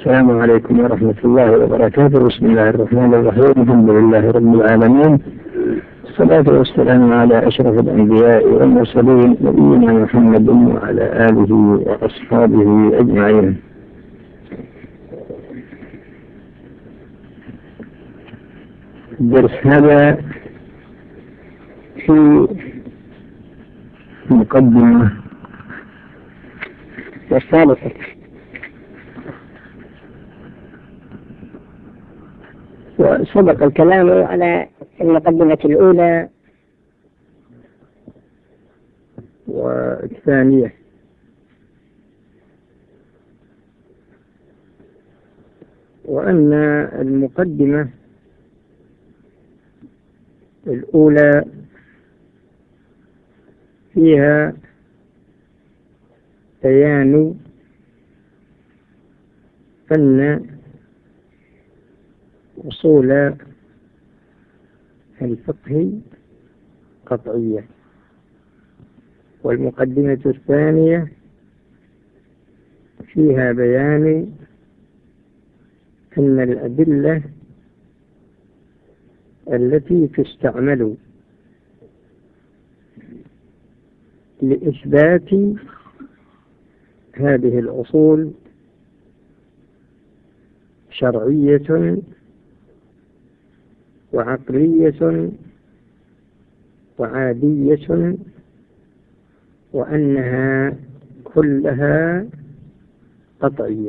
السلام عليكم ورحمة الله وبركاته. بسم الله الرحمن الرحيم. الحمد لله رب العالمين، الصلاة والسلام على أشرف الأنبياء والمرسلين نبينا محمد وعلى آله وأصحابه أجمعين. الدرس هذا في مقدمة والثالثة وسبق الكلام على المقدمة الأولى والثانية، وأن المقدمة الأولى فيها بيان أن أصول الفقه قطعية، والمقدمة الثانية فيها بيان أن الأدلة التي تستعمل لإثبات هذه الأصول شرعية وعقلية وعادية، وأنها كلها قطعية.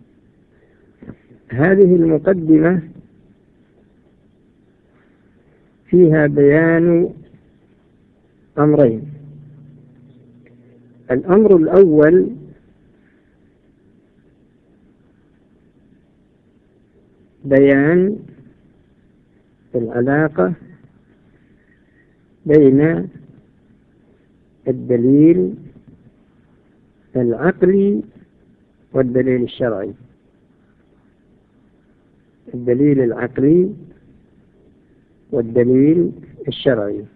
هذه المقدمة فيها بيان أمرين. الأمر الأول بيان العلاقة بين الدليل العقلي والدليل الشرعي. الدليل العقلي والدليل الشرعي.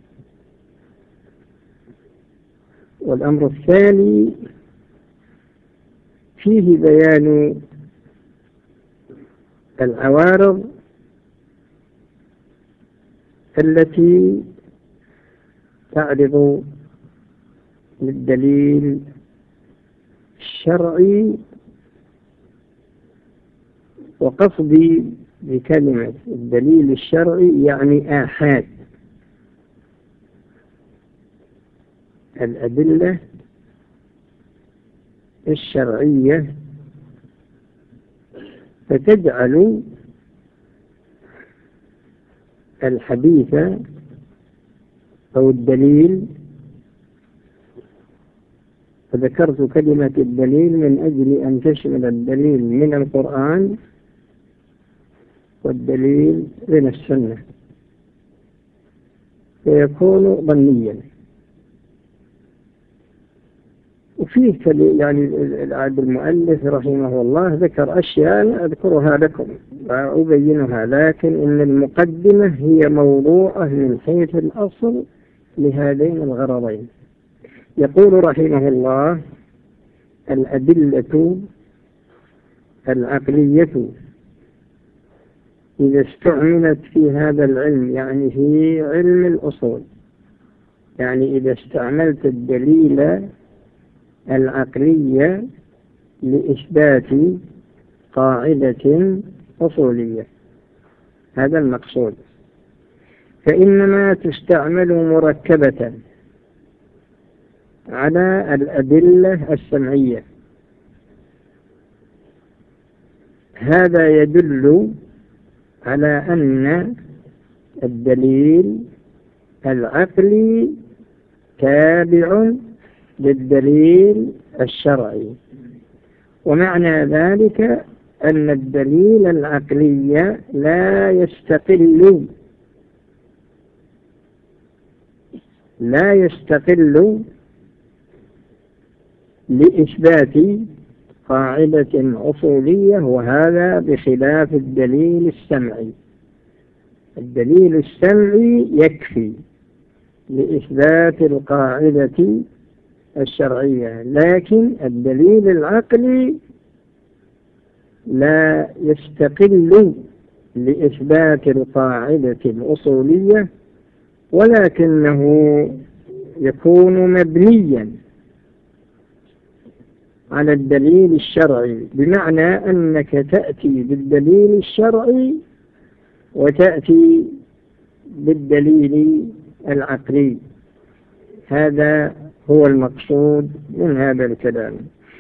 والأمر الثاني فيه بيان العوارض التي تعرض للدليل الشرعي، وقصدي بكلمة الدليل الشرعي يعني آحاد الأدلة الشرعية، فتجعل الحديث أو الدليل، فذكرت كلمة الدليل من أجل أن تشمل الدليل من القرآن والدليل من السنة، فيكون ظنيا. وفيه يعني المؤلف رحمه الله ذكر أشياء أذكرها لكم وأبينها، لكن إن المقدمة هي موضوعة من حيث الأصل لهذين الغرضين. يقول رحمه الله: الأدلة العقلية إذا استعملت في هذا العلم، يعني في علم الأصول، يعني إذا استعملت الدليل العقلية لإثبات قاعدة أصولية، هذا المقصود، فإنما تستعمل مركبة على الأدلة السمعية. هذا يدل على أن الدليل العقلي تابع للدليل الشرعي، ومعنى ذلك أن الدليل العقلي لا يستقل لإثبات قاعدة أصولية، وهذا بخلاف الدليل السمعي. الدليل السمعي يكفي لإثبات القاعدة الشرعية، لكن الدليل العقلي لا يستقل لإثبات القاعدة الأصولية، ولكنه يكون مبنيا على الدليل الشرعي، بمعنى أنك تأتي بالدليل الشرعي وتأتي بالدليل العقلي. هذا هو المقصود من هذا الكلام.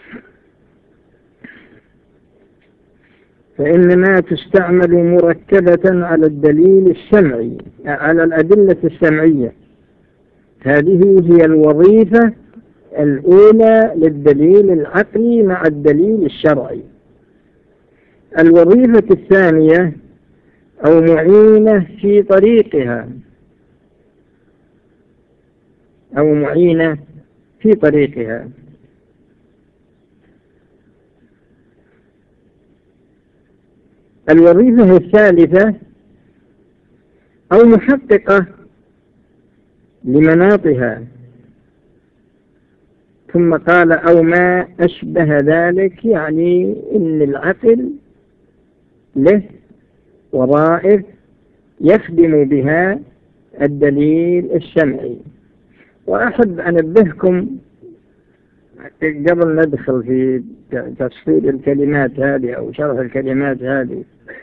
فإنما تستعمل مركبة على الدليل السمعي، على الأدلة السمعية. هذه هي الوظيفة الأولى للدليل العقلي مع الدليل الشرعي. الوظيفة الثانية أو معينة في طريقها، أو معينة في طريقها. الوظيفة الثالثة أو محققة لمناطها. ثم قال أو ما أشبه ذلك، يعني إن العقل له وظائف يخدم بها الدليل السمعي. وأحب أن أنبهكم قبل ندخل في تفصيل الكلمات هذه أو شرح الكلمات هذه،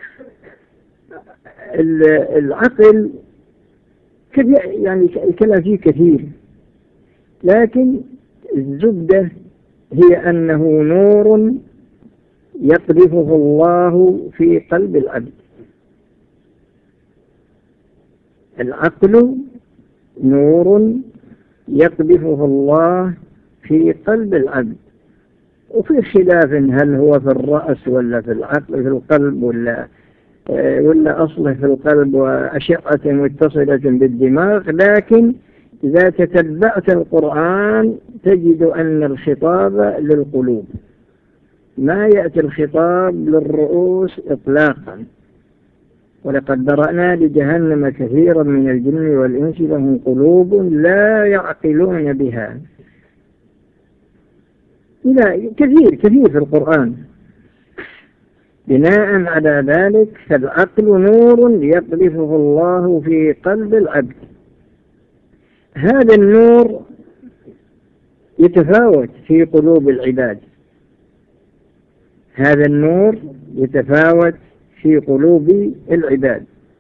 العقل يعني الكلام فيه كثير، لكن الزبدة هي أنه نور يقذفه الله في قلب العبد. العقل نور يقذفه الله في قلب العبد. وفي خلاف هل هو في الرأس ولا في العقل، في القلب ولا أصله في القلب وأشعة متصلة بالدماغ. لكن إذا تتبعت القرآن تجد أن الخطاب للقلوب، ما يأتي الخطاب للرؤوس إطلاقا. ولقد ذرأنا لجهنم كثيرا من الجن والإنس لهم قلوب لا يعقلون بها، إلى كثير في القرآن. بناء على ذلك فالعقل نور يقذفه الله في قلب العبد. هذا النور يتفاوت في قلوب العباد، هذا النور يتفاوت في قلوب العباد.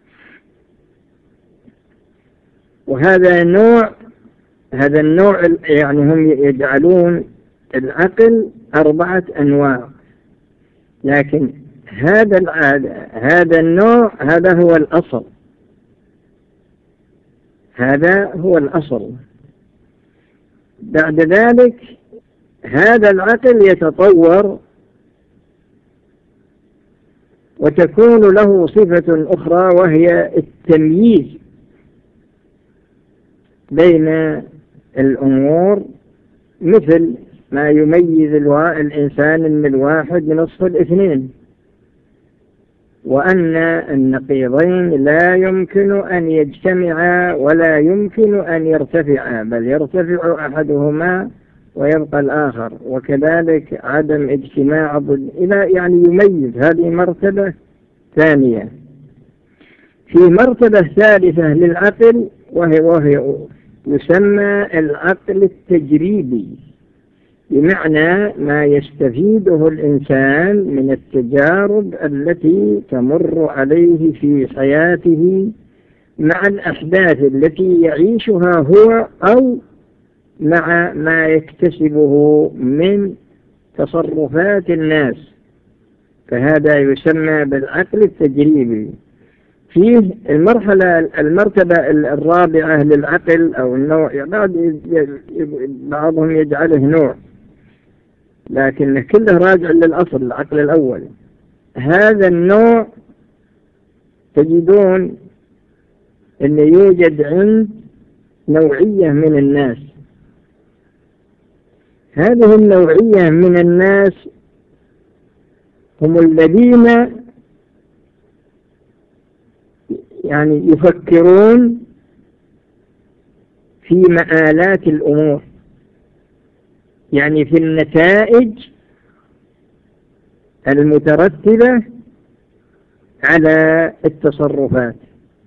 وهذا النوع يعني هم يجعلون العقل 4 أنواع، لكن هذا النوع هذا هو الأصل، هذا هو الأصل. بعد ذلك هذا العقل يتطور وتكون له صفة أخرى، وهي التمييز بين الأمور، مثل ما يميز الإنسان من الواحد نصف الاثنين، وأن النقيضين لا يمكن أن يجتمعا ولا يمكن أن يرتفعا، بل يرتفع أحدهما ويبقى الآخر، وكذلك عدم اجتماع إلى يعني يميز. هذه مرتبة ثانية. في مرتبة ثالثة للعقل وهي يسمى العقل التجريبي، بمعنى ما يستفيده الإنسان من التجارب التي تمر عليه في حياته مع الأحداث التي يعيشها هو، أو مع ما يكتسبه من تصرفات الناس. فهذا يسمى بالعقل التجريبي. فيه المرتبة الرابعة للعقل أو النوع، بعضهم يجعله نوع، لكن كله راجع للأصل، العقل الأول. هذا النوع تجدون أن يوجد عند نوعية من الناس. هذه النوعية من الناس هم الذين يعني يفكرون في مآلات الأمور، يعني في النتائج المترتبة على التصرفات،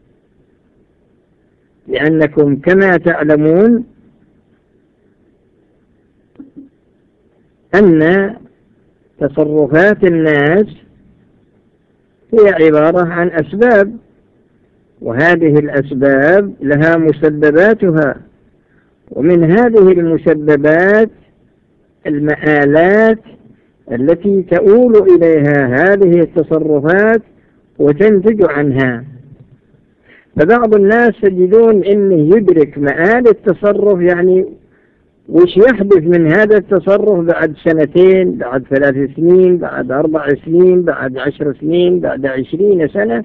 لأنكم كما تعلمون أن تصرفات الناس هي عبارة عن أسباب، وهذه الأسباب لها مسبباتها، ومن هذه المسببات المآلات التي تؤول إليها هذه التصرفات وتنتج عنها. فبعض الناس تجدون إنه يدرك مآل التصرف، يعني وش يحدث من هذا التصرف بعد 2 بعد 3 سنين، بعد 4 سنين، بعد 10 سنين، بعد 20 سنة.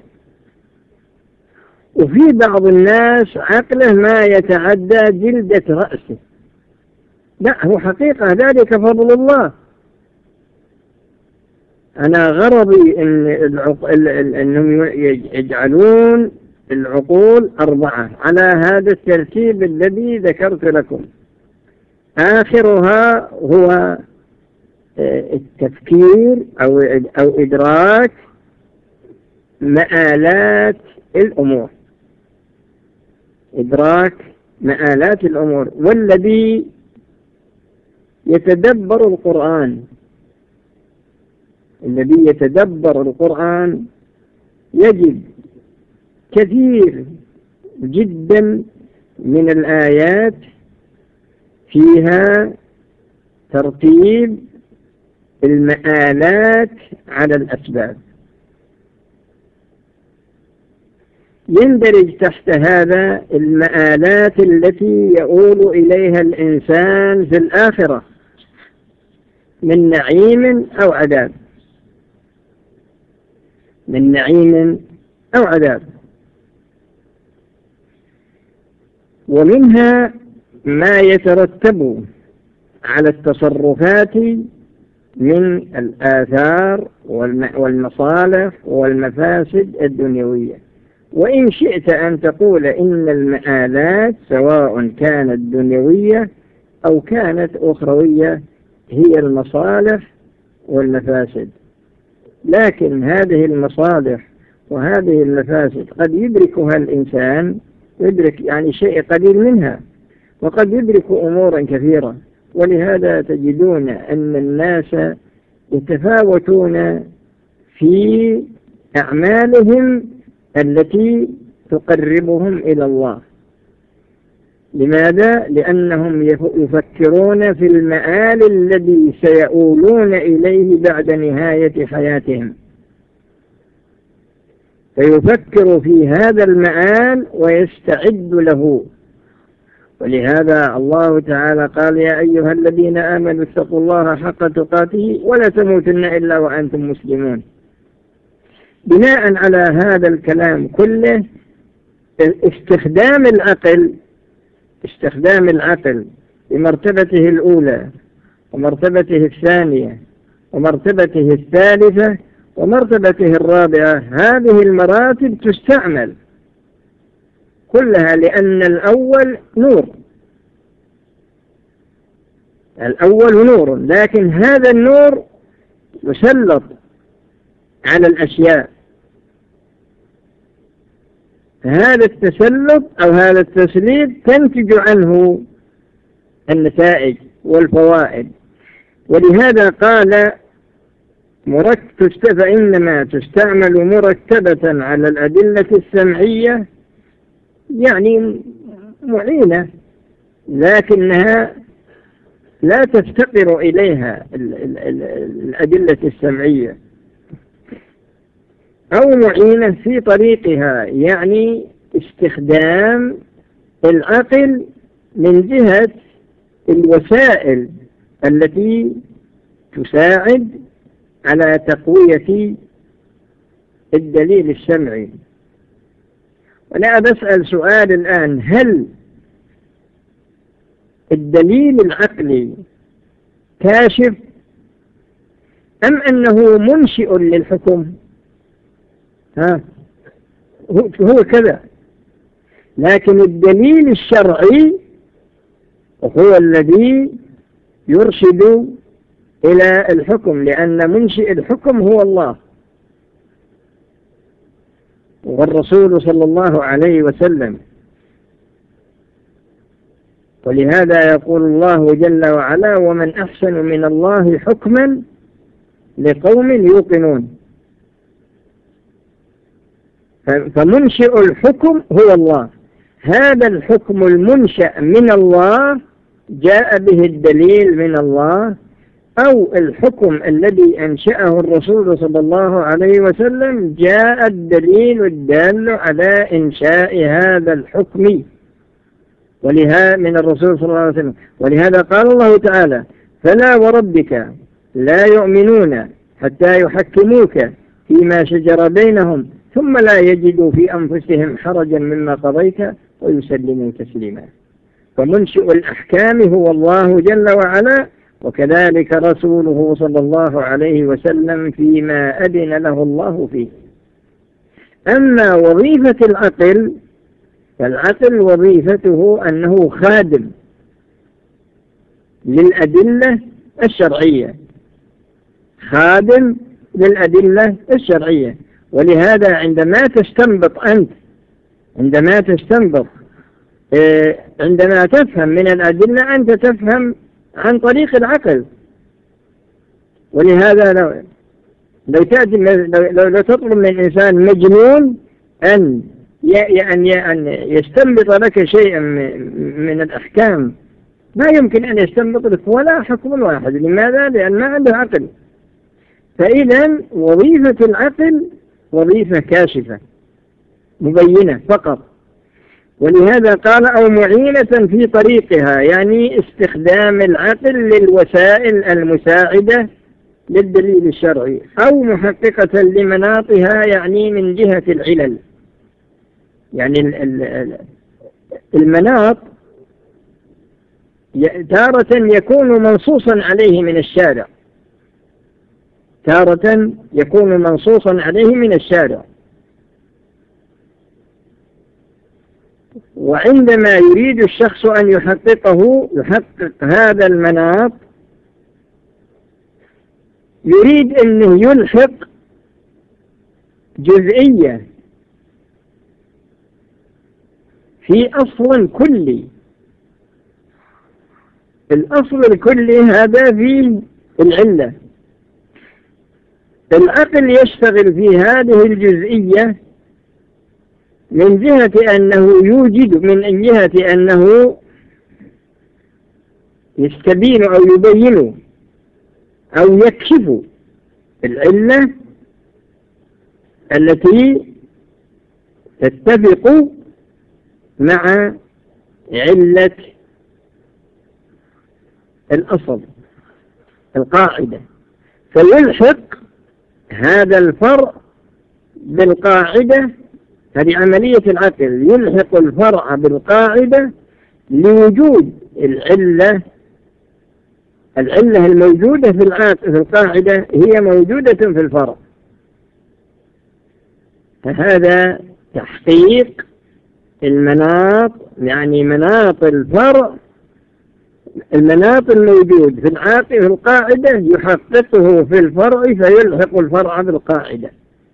وفي بعض الناس عقله ما يتعدى جلدة رأسه. لا، هو حقيقة ذلك فضل الله. أنا غرضي أنهم يجعلون العقول 4 على هذا الترتيب الذي ذكرت لكم. آخرها هو التفكير أو إدراك مآلات الأمور، إدراك مآلات الأمور. والذي يتدبر القرآن، الذي يتدبر القرآن يجد كثير جدا من الآيات فيها ترتيب المآلات على الأسباب. يندرج تحت هذا المآلات التي يؤول إليها الإنسان في الآخرة من نعيم أو عذاب، من نعيم أو عذاب. ومنها ما يترتب على التصرفات من الآثار والمصالح والمفاسد الدنيوية. وإن شئت أن تقول إن المآلات سواء كانت دنيوية أو كانت أخروية هي المصالح والمفاسد، لكن هذه المصالح وهذه المفاسد قد يدركها الإنسان، يدرك يعني شيء قليل منها، وقد يدرك أمورا كثيرة. ولهذا تجدون أن الناس يتفاوتون في أعمالهم التي تقربهم إلى الله. لماذا؟ لأنهم يفكرون في المآل الذي سيؤولون إليه بعد نهاية حياتهم، فيفكر في هذا المآل ويستعد له. ولهذا الله تعالى قال: يا أيها الذين آمنوا اتقوا الله حق تقاته ولا تموتن إلا وأنتم مسلمون. بناء على هذا الكلام كله، استخدام العقل بمرتبته الأولى ومرتبته الثانية ومرتبته الثالثة ومرتبته الرابعة، هذه المراتب تستعمل كلها، لأن الأول نور، الأول نور، لكن هذا النور يسلط على الأشياء. هذا التسلط أو هذا التسليط تنتج عنه النتائج والفوائد. ولهذا قال: فإنما تستعمل مرتبة على الأدلة السمعية، يعني معينة، لكنها لا تفتقر إليها الأدلة السمعية، أو معينة في طريقها، يعني استخدام العقل من جهة الوسائل التي تساعد على تقوية الدليل السمعي. وأنا بسأل سؤال الآن: هل الدليل العقلي كاشف أم أنه منشئ للحكم؟ هو كذا، لكن الدليل الشرعي هو الذي يرشد إلى الحكم، لأن منشئ الحكم هو الله والرسول صلى الله عليه وسلم. ولهذا يقول الله جل وعلا: ومن أحسن من الله حكما لقوم يوقنون. فمنشئ الحكم هو الله. هذا الحكم المنشأ من الله جاء به الدليل من الله، أو الحكم الذي أنشأه الرسول صلى الله عليه وسلم جاء الدليل الدال على إنشاء هذا الحكم ولهذا من الرسول صلى الله عليه وسلم. ولهذا قال الله تعالى: فلا وربك لا يؤمنون حتى يحكموك فيما شجر بينهم ثم لا يجدوا في أنفسهم حرجا مما قضيت ويسلموا تسليما. فمنشئ الأحكام هو الله جل وعلا، وكذلك رسوله صلى الله عليه وسلم فيما أذن له الله فيه. أما وظيفة العقل، فالعقل وظيفته أنه خادم للأدلة الشرعية، خادم للأدلة الشرعية. ولهذا عندما تفهم من الأدلة أنت تفهم عن طريق العقل. ولهذا لو تطلب من إنسان مجنون أن يستنبط لك شيئا من الأحكام، ما يمكن أن يستنبط لك ولا حكم واحد. لماذا؟ لأن ما عنده عقل. فإذا وظيفة العقل وظيفة كاشفة مبينة فقط. ولهذا قال: أو معينة في طريقها، يعني استخدام العقل للوسائل المساعدة للدليل الشرعي، أو محققة لمناطها، يعني من جهة العلل. يعني المناط تارة يكون منصوصا عليه من الشارع، تارة يكون منصوصا عليه من الشارع. وعندما يريد الشخص أن يحقق هذا المناط، يريد أنه يلحق جزئية في أصل كلي. الأصل الكلي هذا في العلة. العقل يشتغل في هذه الجزئية من جهة أنه يوجد، من جهة أنه يستبين أو يبين أو يكشف العلة التي تتفق مع علة الأصل القاعدة، فيلحق هذا الفرع بالقاعدة. هذه عملية العقل، يلحق الفرع بالقاعدة لوجود العلة الموجودة في القاعدة هي موجودة في الفرع. فهذا تحقيق المناط، يعني مناط الفرع، المناط الموجود في القاعدة يحققه في الفرع فيلحق الفرع بالقاعدة.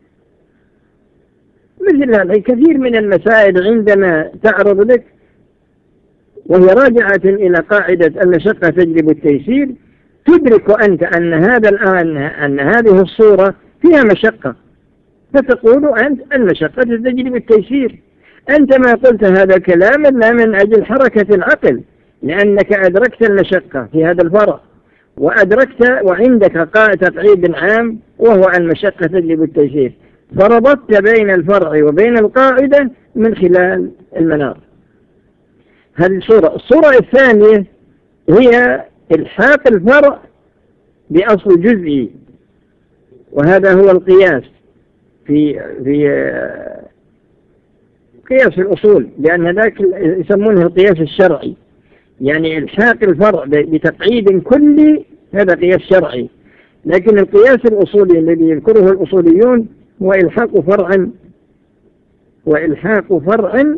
مثل هذا كثير من المسائل عندما تعرض لك وهي راجعة إلى قاعدة المشقة تجلب التيسير، تدرك أنت أن هذه الصورة فيها مشقة، فتقول أنت المشقة تجلب التيسير. أنت ما قلت هذا الكلام إلا من أجل حركة العقل، لأنك أدركت المشقة في هذا الفرع، وعندك تقعيد عام وهو المشقة تجلب التيسير، فربطت بين الفرع وبين القاعدة من خلال المناط. هذه الصورة الثانية هي إلحاق الفرع بأصل جزئي، وهذا هو القياس في قياس الأصول، لأن ذاك يسمونه القياس الشرعي، يعني إلحاق الفرع بتقعيد كلي، هذا قياس شرعي. لكن القياس الأصولي الذي يذكره الأصوليون هو إلحاق فرع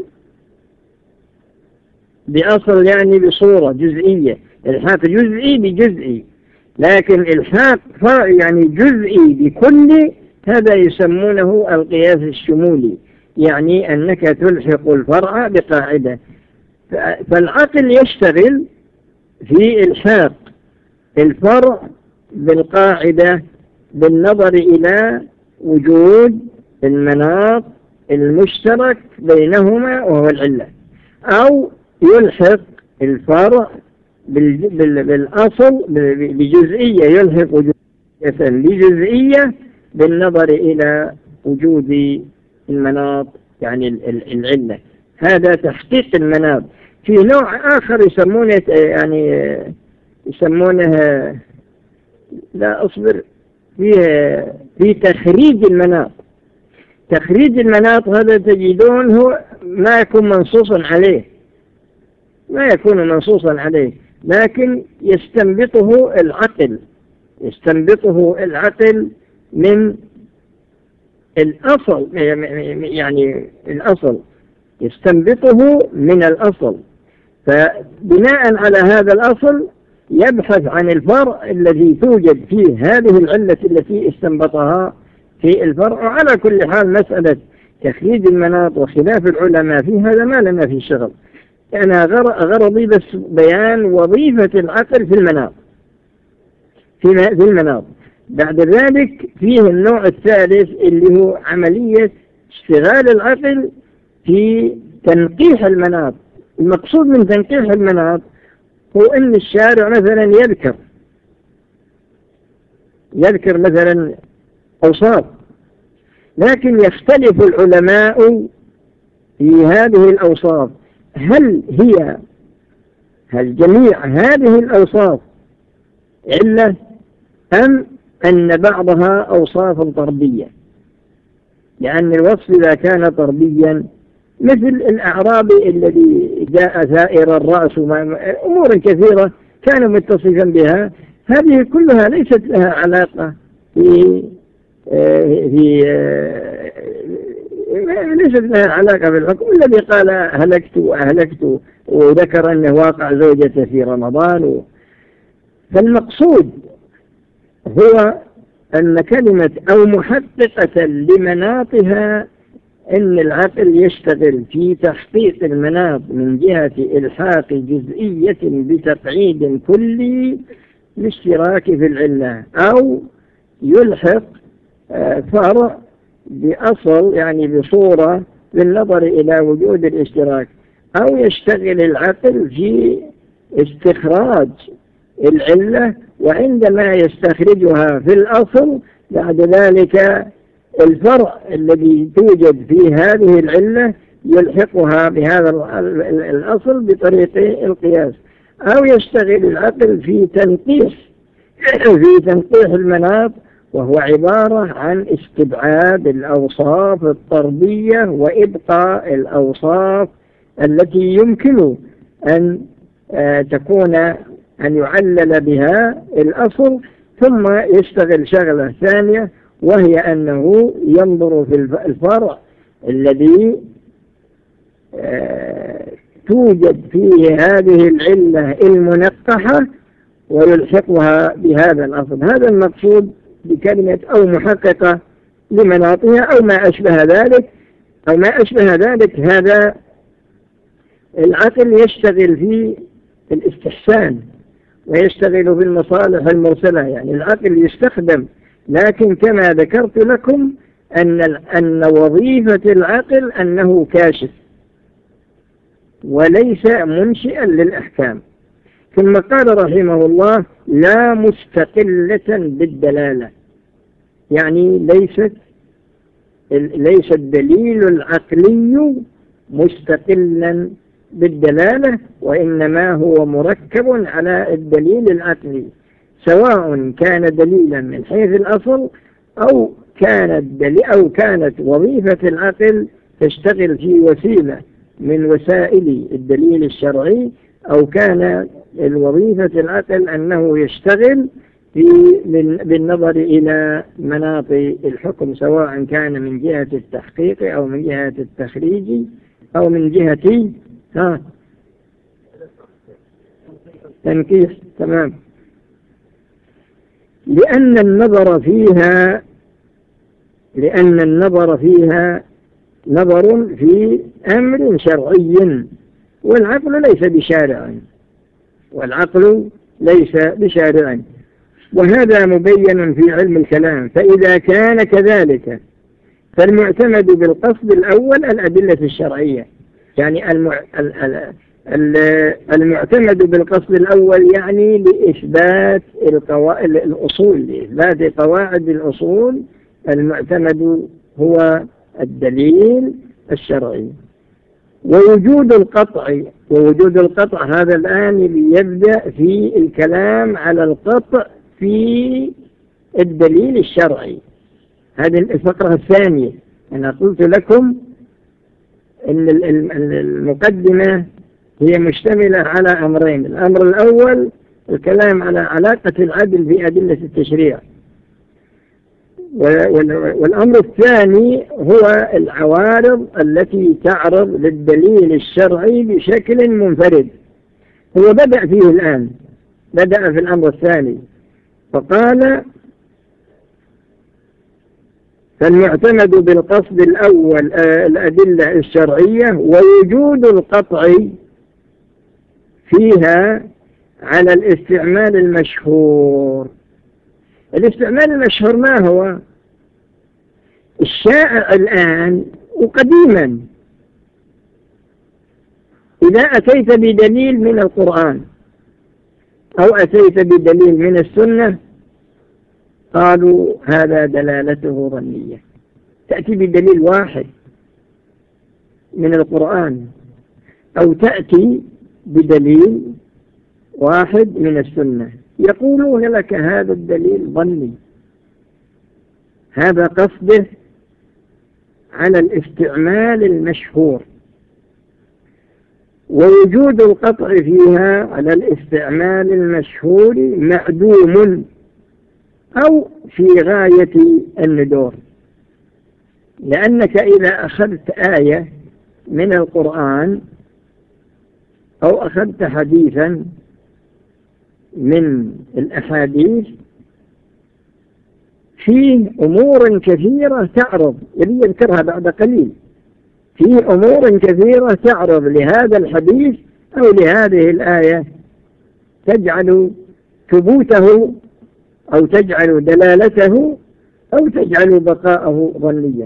بأصل، يعني بصورة جزئية، إلحاق جزئي بجزئي. لكن الحاق يعني جزئي بكل، هذا يسمونه القياس الشمولي، يعني أنك تلحق الفرع بقاعدة. فالعقل يشتغل في إلحاق الفرع بالقاعدة بالنظر إلى وجود المناط المشترك بينهما وهو العلة، أو يلحق الفرع بالأصل بجزئية، يلحق جزئية بجزئية بالنظر إلى وجود المناط يعني العلة. هذا تحقيق المناط. في نوع آخر يسمونه يعني لا أصبر في تخريج المناط. تخريج المناط هذا تجدون هو ما يكون منصوصا عليه، لكن يستنبطه العقل من الأصل، يعني الأصل يستنبطه من الأصل. فبناء على هذا الأصل يبحث عن الفرع الذي توجد فيه هذه العلة التي استنبطها في الفرع. وعلى كل حال مسألة تخريج المناط وخلاف العلماء في هذا ما لنا في شغل. أنا غرضي بس بيان وظيفة العقل في المناط. بعد ذلك فيه النوع الثالث اللي هو عملية اشتغال العقل في تنقيح المناط. المقصود من تنقيح المناط هو أن الشارع مثلا يذكر مثلا أوصاف، لكن يختلف العلماء في هذه الأوصاف. هل جميع هذه الأوصاف علة، أم أن بعضها أوصاف طردية؟ لأن الوصف إذا كان طرديا مثل الأعرابي الذي جاء ثائر الرأس أمور كثيرة كان متصفا بها، هذه كلها ليست لها علاقة ليست لها علاقة بالحكم. الذي قال أهلكت وذكر أنه واقع زوجته في رمضان. فالمقصود هو أن كلمة أو محققة لمناطها أن العقل يشتغل في تحقيق المناط من جهة إلحاق جزئية بتقعيد كلي للاشتراك في العلة، أو يلحق فرع بأصل يعني بصورة بالنظر إلى وجود الاشتراك، أو يشتغل العقل في استخراج العلة، وعندما يستخرجها في الأصل بعد ذلك الفرع الذي توجد في هذه العلة يلحقها بهذا الأصل بطريق القياس، أو يشتغل العقل في تنقيح المناط، وهو عبارة عن استبعاد الأوصاف الطردية وإبقاء الأوصاف التي يمكن أن تكون أن يعلل بها الأصل. ثم يشتغل شغلة ثانية، وهي أنه ينظر في الفرع الذي توجد فيه هذه العلة المنقحة ويلحقها بهذا الأصل. هذا المقصود بكلمة أو محققة لمناطها أو ما أشبه ذلك. هذا العقل يشتغل في الاستحسان ويشتغل في المصالح المرسلة، يعني العقل يستخدم، لكن كما ذكرت لكم أن وظيفة العقل أنه كاشف وليس منشئا للأحكام. ثم قال رحمه الله لا مستقلة بالدلالة، يعني ليس الدليل العقلي مستقلا بالدلالة، وإنما هو مركب على الدليل العقلي، سواء كان دليلا من حيث الأصل أو كانت وظيفة العقل تشتغل في وسيلة من وسائل الدليل الشرعي، أو كان الوظيفة العقل أنه يشتغل بالنظر إلى مناط الحكم، سواء كان من جهة التحقيق أو من جهة التخريج أو من جهة تنقيح. تمام. لأن النظر فيها نظر في أمر شرعي، والعقل ليس بشارع، وهذا مبين في علم الكلام. فإذا كان كذلك فالمعتمد بالقصد الأول الأدلة الشرعية، يعني المعتمد بالقصد الأول يعني لإثبات الأصول، لإثبات قواعد الأصول، المعتمد هو الدليل الشرعي. ووجود القطع هذا الآن يبدأ في الكلام على القطع في الدليل الشرعي. هذه الفقرة الثانية. أنا قلت لكم أن المقدمة هي مشتملة على أمرين. الأمر الأول الكلام على علاقة العدل في أدلة التشريع، والأمر الثاني هو العوارض التي تعرض للدليل الشرعي بشكل منفرد. هو بدأ فيه الآن، بدأ في الأمر الثاني فقال: فالمعتمد بالقصد الأول الأدلة الشرعية، ووجود القطع فيها على الاستعمال المشهور. الاستعمال المشهور ما هو؟ الشائع الآن وقديما. إذا أتيت بدليل من القرآن أو أتيت بدليل من السنة قالوا هذا دلالته ظنية. تأتي بدليل واحد من القرآن أو تأتي بدليل واحد من السنة، يقولون لك هذا الدليل ظني، هذا قصده على الاستعمال المشهور. ووجود القطع فيها على الاستعمال المشهور معدوم أو في غاية الندور، لأنك إذا أخذت آية من القرآن أو أخذت حديثا من الأحاديث فيه أمور كثيرة تعرض، يلي يذكرها بعد قليل، فيه أمور كثيرة تعرض لهذا الحديث أو لهذه الآية تجعل ثبوته أو تجعل دلالته أو تجعل بقاءه ظنيا.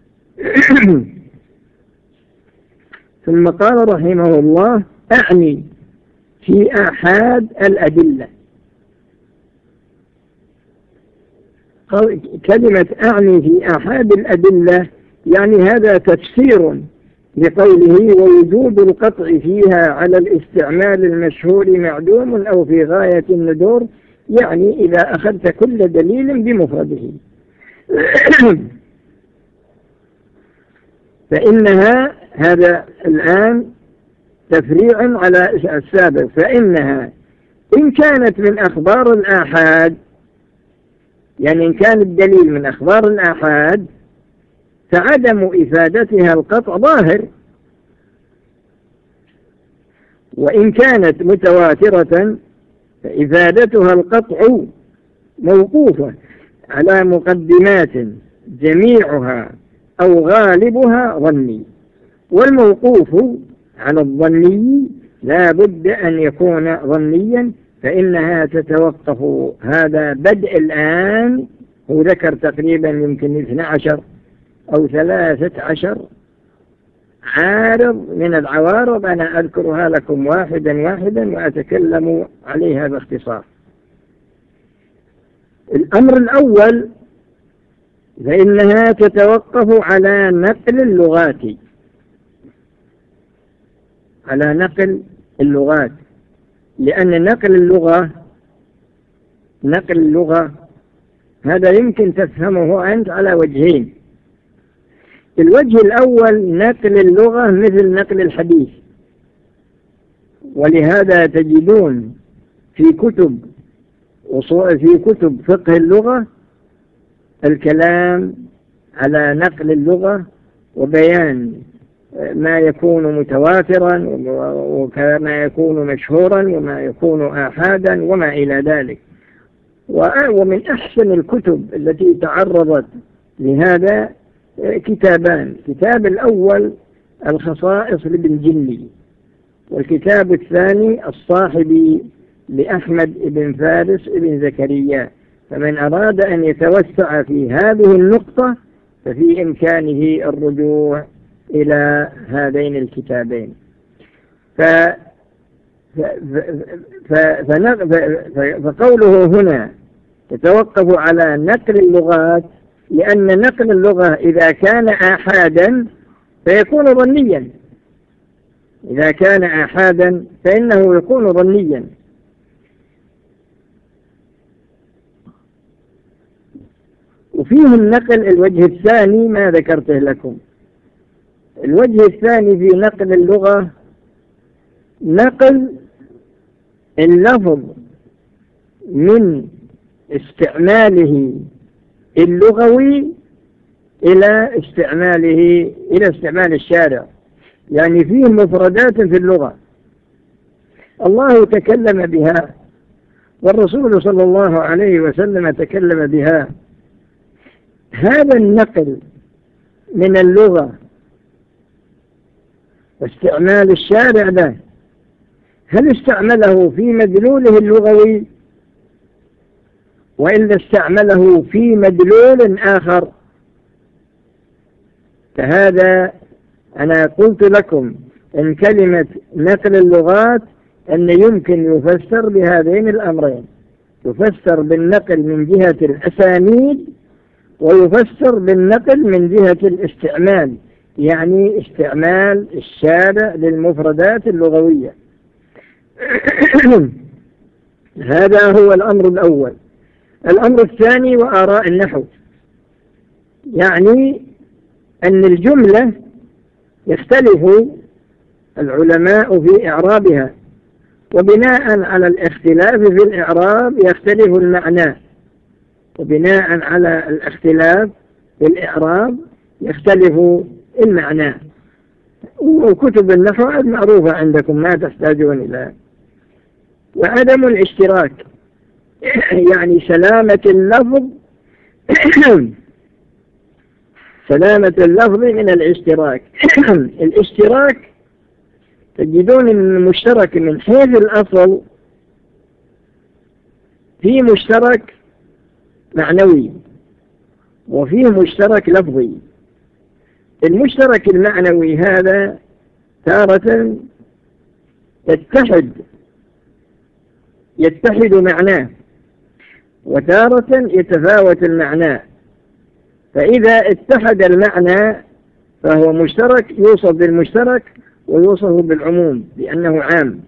ثم قال رحمه الله: أعني في آحاد الأدلة. كلمة أعني في آحاد الأدلة يعني هذا تفسير لقوله: ووجود القطع فيها على الاستعمال المشهور معدوم أو في غاية الندور، يعني إذا أخذت كل دليل بمفرده. فإنها هذا الآن تفريع على السابق، فإنها إن كانت من أخبار الآحاد، يعني إن كان الدليل من أخبار الآحاد فعدم إفادتها القطع ظاهر، وإن كانت متواترة فإفادتها القطع موقوفة على مقدمات جميعها أو غالبها ظني، والموقوف على الظني لا بد أن يكون ظنيا، فإنها تتوقف. هذا بدء الآن، هو ذكر تقريبا يمكن 12 أو 13 عارض من العوارض، أنا أذكرها لكم واحدا واحدا وأتكلم عليها باختصار. الأمر الأول فإنها تتوقف على نقل اللغات، لأن نقل اللغة هذا يمكن تفهمه أنت على وجهين. الوجه الأول نقل اللغة مثل نقل الحديث، ولهذا تجدون في كتب فقه اللغة الكلام على نقل اللغة وبيان ما يكون متواترا وما يكون مشهورا وما يكون آحادا وما إلى ذلك. ومن أحسن الكتب التي تعرضت لهذا كتابان. الكتاب الأول الخصائص لابن جلي، والكتاب الثاني الصاحبي لأحمد بن فارس بن زكريا. فمن أراد أن يتوسع في هذه النقطة ففي إمكانه الرجوع إلى هذين الكتابين. فقوله هنا يتوقف على نقل اللغات، لأن نقل اللغة إذا كان آحادا فيكون ظنيا، إذا كان آحادا فإنه يكون ظنيا. وفيه النقل الوجه الثاني ما ذكرته لكم. الوجه الثاني في نقل اللغة نقل اللفظ من استعماله اللغوي إلى استعمال الشارع. يعني فيه مفردات في اللغة الله تكلم بها والرسول صلى الله عليه وسلم تكلم بها. هذا النقل من اللغة واستعمال الشارع له، هل استعمله في مدلوله اللغوي وإلا استعمله في مدلول آخر؟ فهذا أنا قلت لكم إن كلمة نقل اللغات أن يمكن يفسر بهذين الأمرين، يفسر بالنقل من جهة الأسانيد ويفسر بالنقل من جهة الاستعمال، يعني استعمال الشارع للمفردات اللغوية. هذا هو الأمر الأول. الأمر الثاني وآراء النحو، يعني أن الجملة يختلف العلماء في إعرابها، وبناء على الاختلاف في الإعراب يختلف المعنى، وبناء على الاختلاف في الإعراب يختلف المعنى. وكتب النحو معروفة عندكم ما تحتاجون إلى. وعدم الاشتراك، يعني سلامة اللفظ سلامة اللفظ من الاشتراك. الاشتراك تجدون المشترك من حيث الأصل في مشترك معنوي وفيه مشترك لفظي. المشترك المعنوي هذا تارة يتحد معناه، وتارة يتفاوت المعنى. فإذا اتحد المعنى فهو مشترك يوصف بالمشترك ويوصف بالعموم لأنه عام.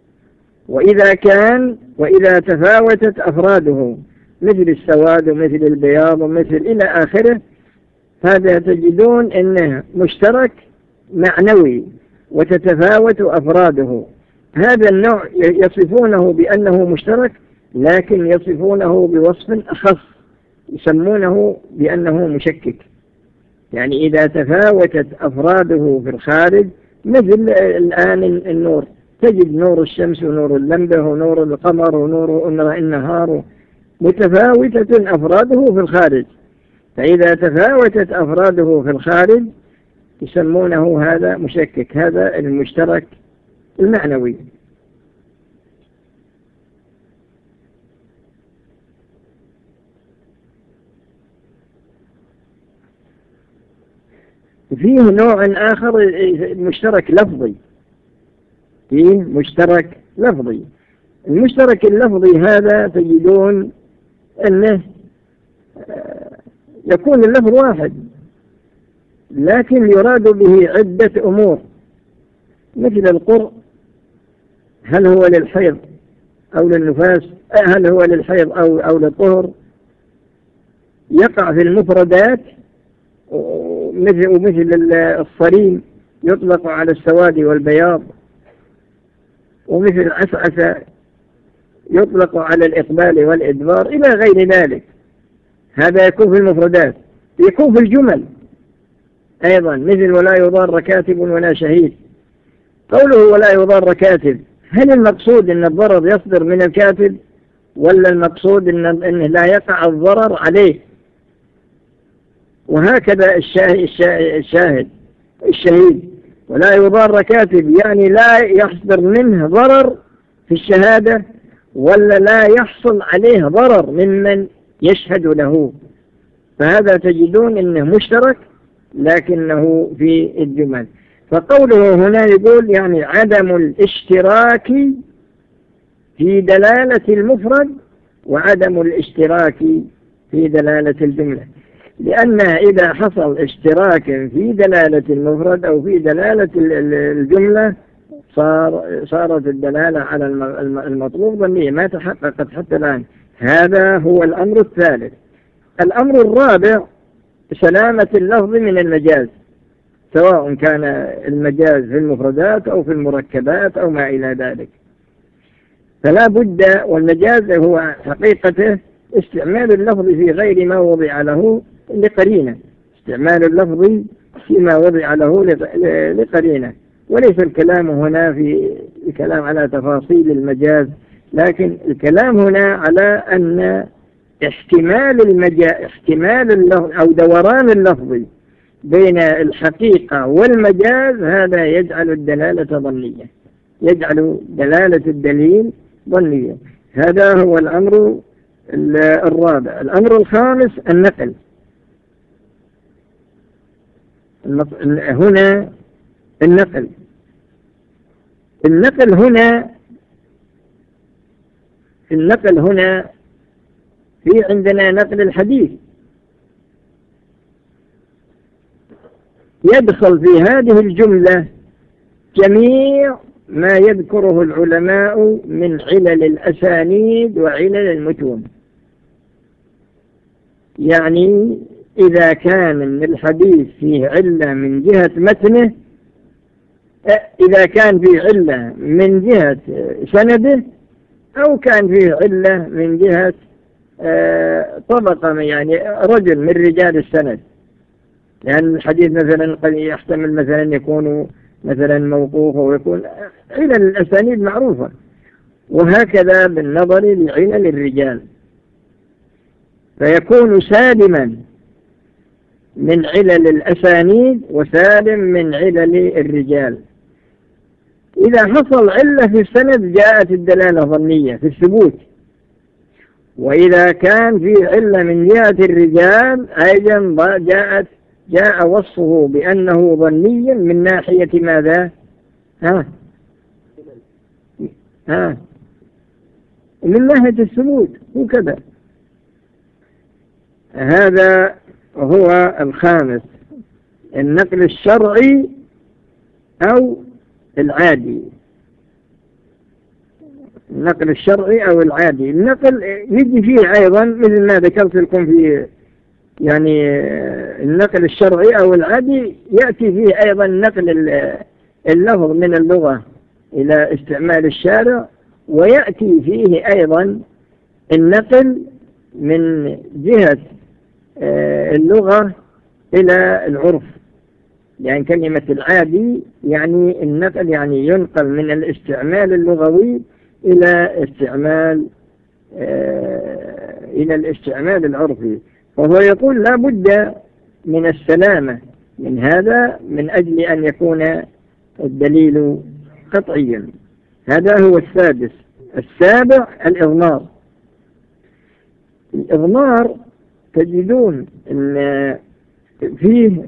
وإذا تفاوتت أفراده مثل السواد ومثل البياض ومثل إلى آخره، هذا تجدون أنه مشترك معنوي وتتفاوت أفراده. هذا النوع يصفونه بأنه مشترك، لكن يصفونه بوصف أخص يسمونه بأنه مشكك. يعني إذا تفاوتت أفراده في الخارج، مثل الآن النور، تجد نور الشمس ونور اللمبة ونور القمر ونور النهار متفاوتة أفراده في الخارج. فإذا تفاوتت أفراده في الخارج يسمونه هذا مشكك، هذا المشترك المعنوي. فيه نوع آخر مشترك لفظي، فيه مشترك لفظي. المشترك اللفظي هذا تجدون أنه يكون اللفظ واحد لكن يراد به عدة أمور، مثل القرء، هل هو للحيض أو للنفاس، هل هو للحيض أو للطهر. يقع في المفردات مثل الصريم يطلق على السواد والبياض، ومثل العسعسة يطلق على الإقبال والإدبار إلى غير ذلك. هذا يكون في المفردات. يكون في الجمل أيضا، مثل ولا يضار كاتب ولا شهيد. قوله ولا يضار كاتب، هل المقصود أن الضرر يصدر من الكاتب ولا المقصود إنه لا يقع الضرر عليه. وهكذا الشهيد ولا يضار كاتب، يعني لا يصدر منه ضرر في الشهادة ولا لا يحصل عليه ضرر ممن يشهد له. فهذا تجدون إنه مشترك لكنه في الجمل. فقوله هنا يقول يعني عدم الاشتراك في دلالة المفرد وعدم الاشتراك في دلالة الجملة، لأن إذا حصل اشتراك في دلالة المفرد أو في دلالة الجملة صارت الدلالة على المطلوب ظنية ما تحققت حتى الآن. هذا هو الأمر الثالث. الأمر الرابع سلامة اللفظ من المجاز، سواء كان المجاز في المفردات أو في المركبات أو ما إلى ذلك. فلا بد، والمجاز هو حقيقته استعمال اللفظ في غير ما وضع له لقرينة، استعمال اللفظ فيما وضع له لقرينة، وليس الكلام هنا في الكلام على تفاصيل المجاز، لكن الكلام هنا على أن احتمال اللفظ أو دوران اللفظ بين الحقيقة والمجاز هذا يجعل الدلالة ظنية، يجعل دلالة الدليل ظنية. هذا هو الأمر الرابع. الأمر الخامس النقل. هنا النقل هنا في عندنا نقل الحديث، يدخل في هذه الجملة جميع ما يذكره العلماء من علل الأسانيد وعلل المتون. يعني إذا كان الحديث فيه علة من جهة متنه، إذا كان فيه علة من جهة سنده، أو كان فيه علة من جهة طبقة، يعني رجل من رجال السند، لأن الحديث مثلا قد يحتمل مثلا يكون مثلا موقوف ويكون علل الأسانيد معروفة، وهكذا بالنظر لعلل الرجال، فيكون سالما من علل الأسانيد وسالم من علل الرجال. إذا حصل علة في السند جاءت الدلالة ظنية في الثبوت، وإذا كان في علة من جهة الرجال أيضا جاء وصفه بأنه ظني من ناحية ماذا؟ من ناحية الثبوت وكذا. هذا هو الخامس، النقل الشرعي أو العادي. النقل الشرعي أو العادي، النقل يجي فيه أيضا مثل ما ذكرت لكم في يعني النقل الشرعي أو العادي، يأتي فيه أيضا نقل اللفظ من اللغة إلى استعمال الشارع، ويأتي فيه أيضا النقل من جهة اللغة إلى العرف. يعني كلمة العادي يعني النقل، يعني ينقل من الاستعمال اللغوي إلى الاستعمال العرفي. وهو يقول لا بد من السلامة من هذا من أجل أن يكون الدليل قطعيا. هذا هو السادس. السابع الإضمار. الإضمار تجدون أن فيه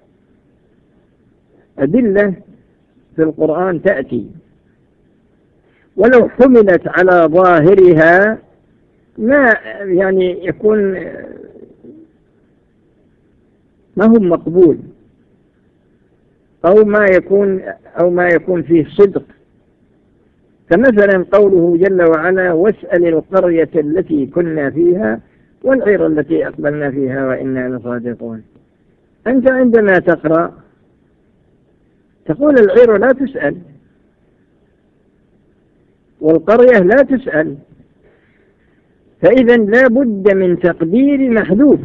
أدلة في القرآن تأتي ولو حملت على ظاهرها ما يعني يكون ما هو مقبول، أو ما يكون فيه صدق. فمثلا قوله جل وعلا واسأل القرية التي كنا فيها والعير التي أقبلنا فيها وإنا لصادقون. أنت عندما تقرأ تقول العير لا تسأل والقرية لا تسأل، فإذا لا بد من تقدير محذوف.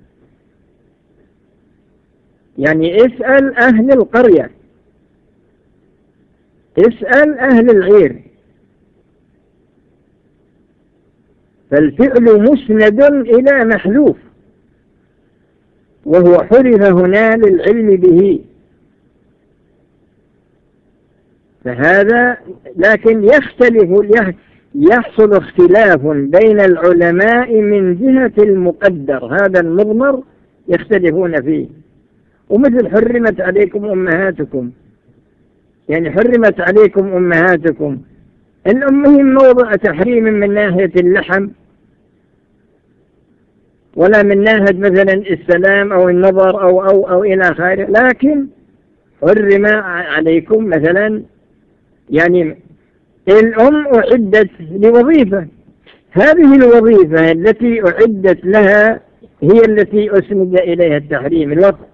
يعني اسأل أهل القرية، اسأل أهل العير. فالفعل مسند إلى محذوف، وهو حذف هنا للعلم به. فهذا لكن يحصل اختلاف بين العلماء من جهة المقدر، هذا المضمر يختلفون فيه. ومثل حرمت عليكم أمهاتكم، يعني حرمت عليكم أمهاتكم، الأمهم موضع تحريم من ناحية اللحم ولا من ناحية مثلا السلام أو النظر أو إلى آخره، لكن حرم عليكم مثلا، يعني الأم أعدت لوظيفة، هذه الوظيفة التي أعدت لها هي التي أسند إليها التحريم الوطن.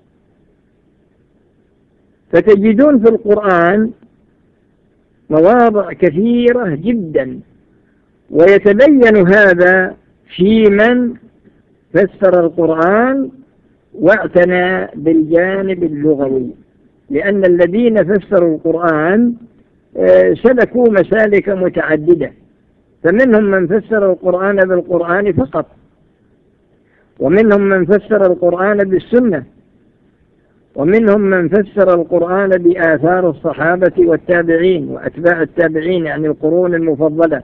فتجدون في القرآن مواضع كثيرة جدا، ويتبين هذا في من فسر القرآن واعتنى بالجانب اللغوي، لأن الذين فسروا القرآن سلكوا مسالك متعددة، فمنهم من فسر القرآن بالقرآن فقط، ومنهم من فسر القرآن بالسنة، ومنهم من فسر القرآن بآثار الصحابة والتابعين وأتباع التابعين، يعني القرون المفضلة،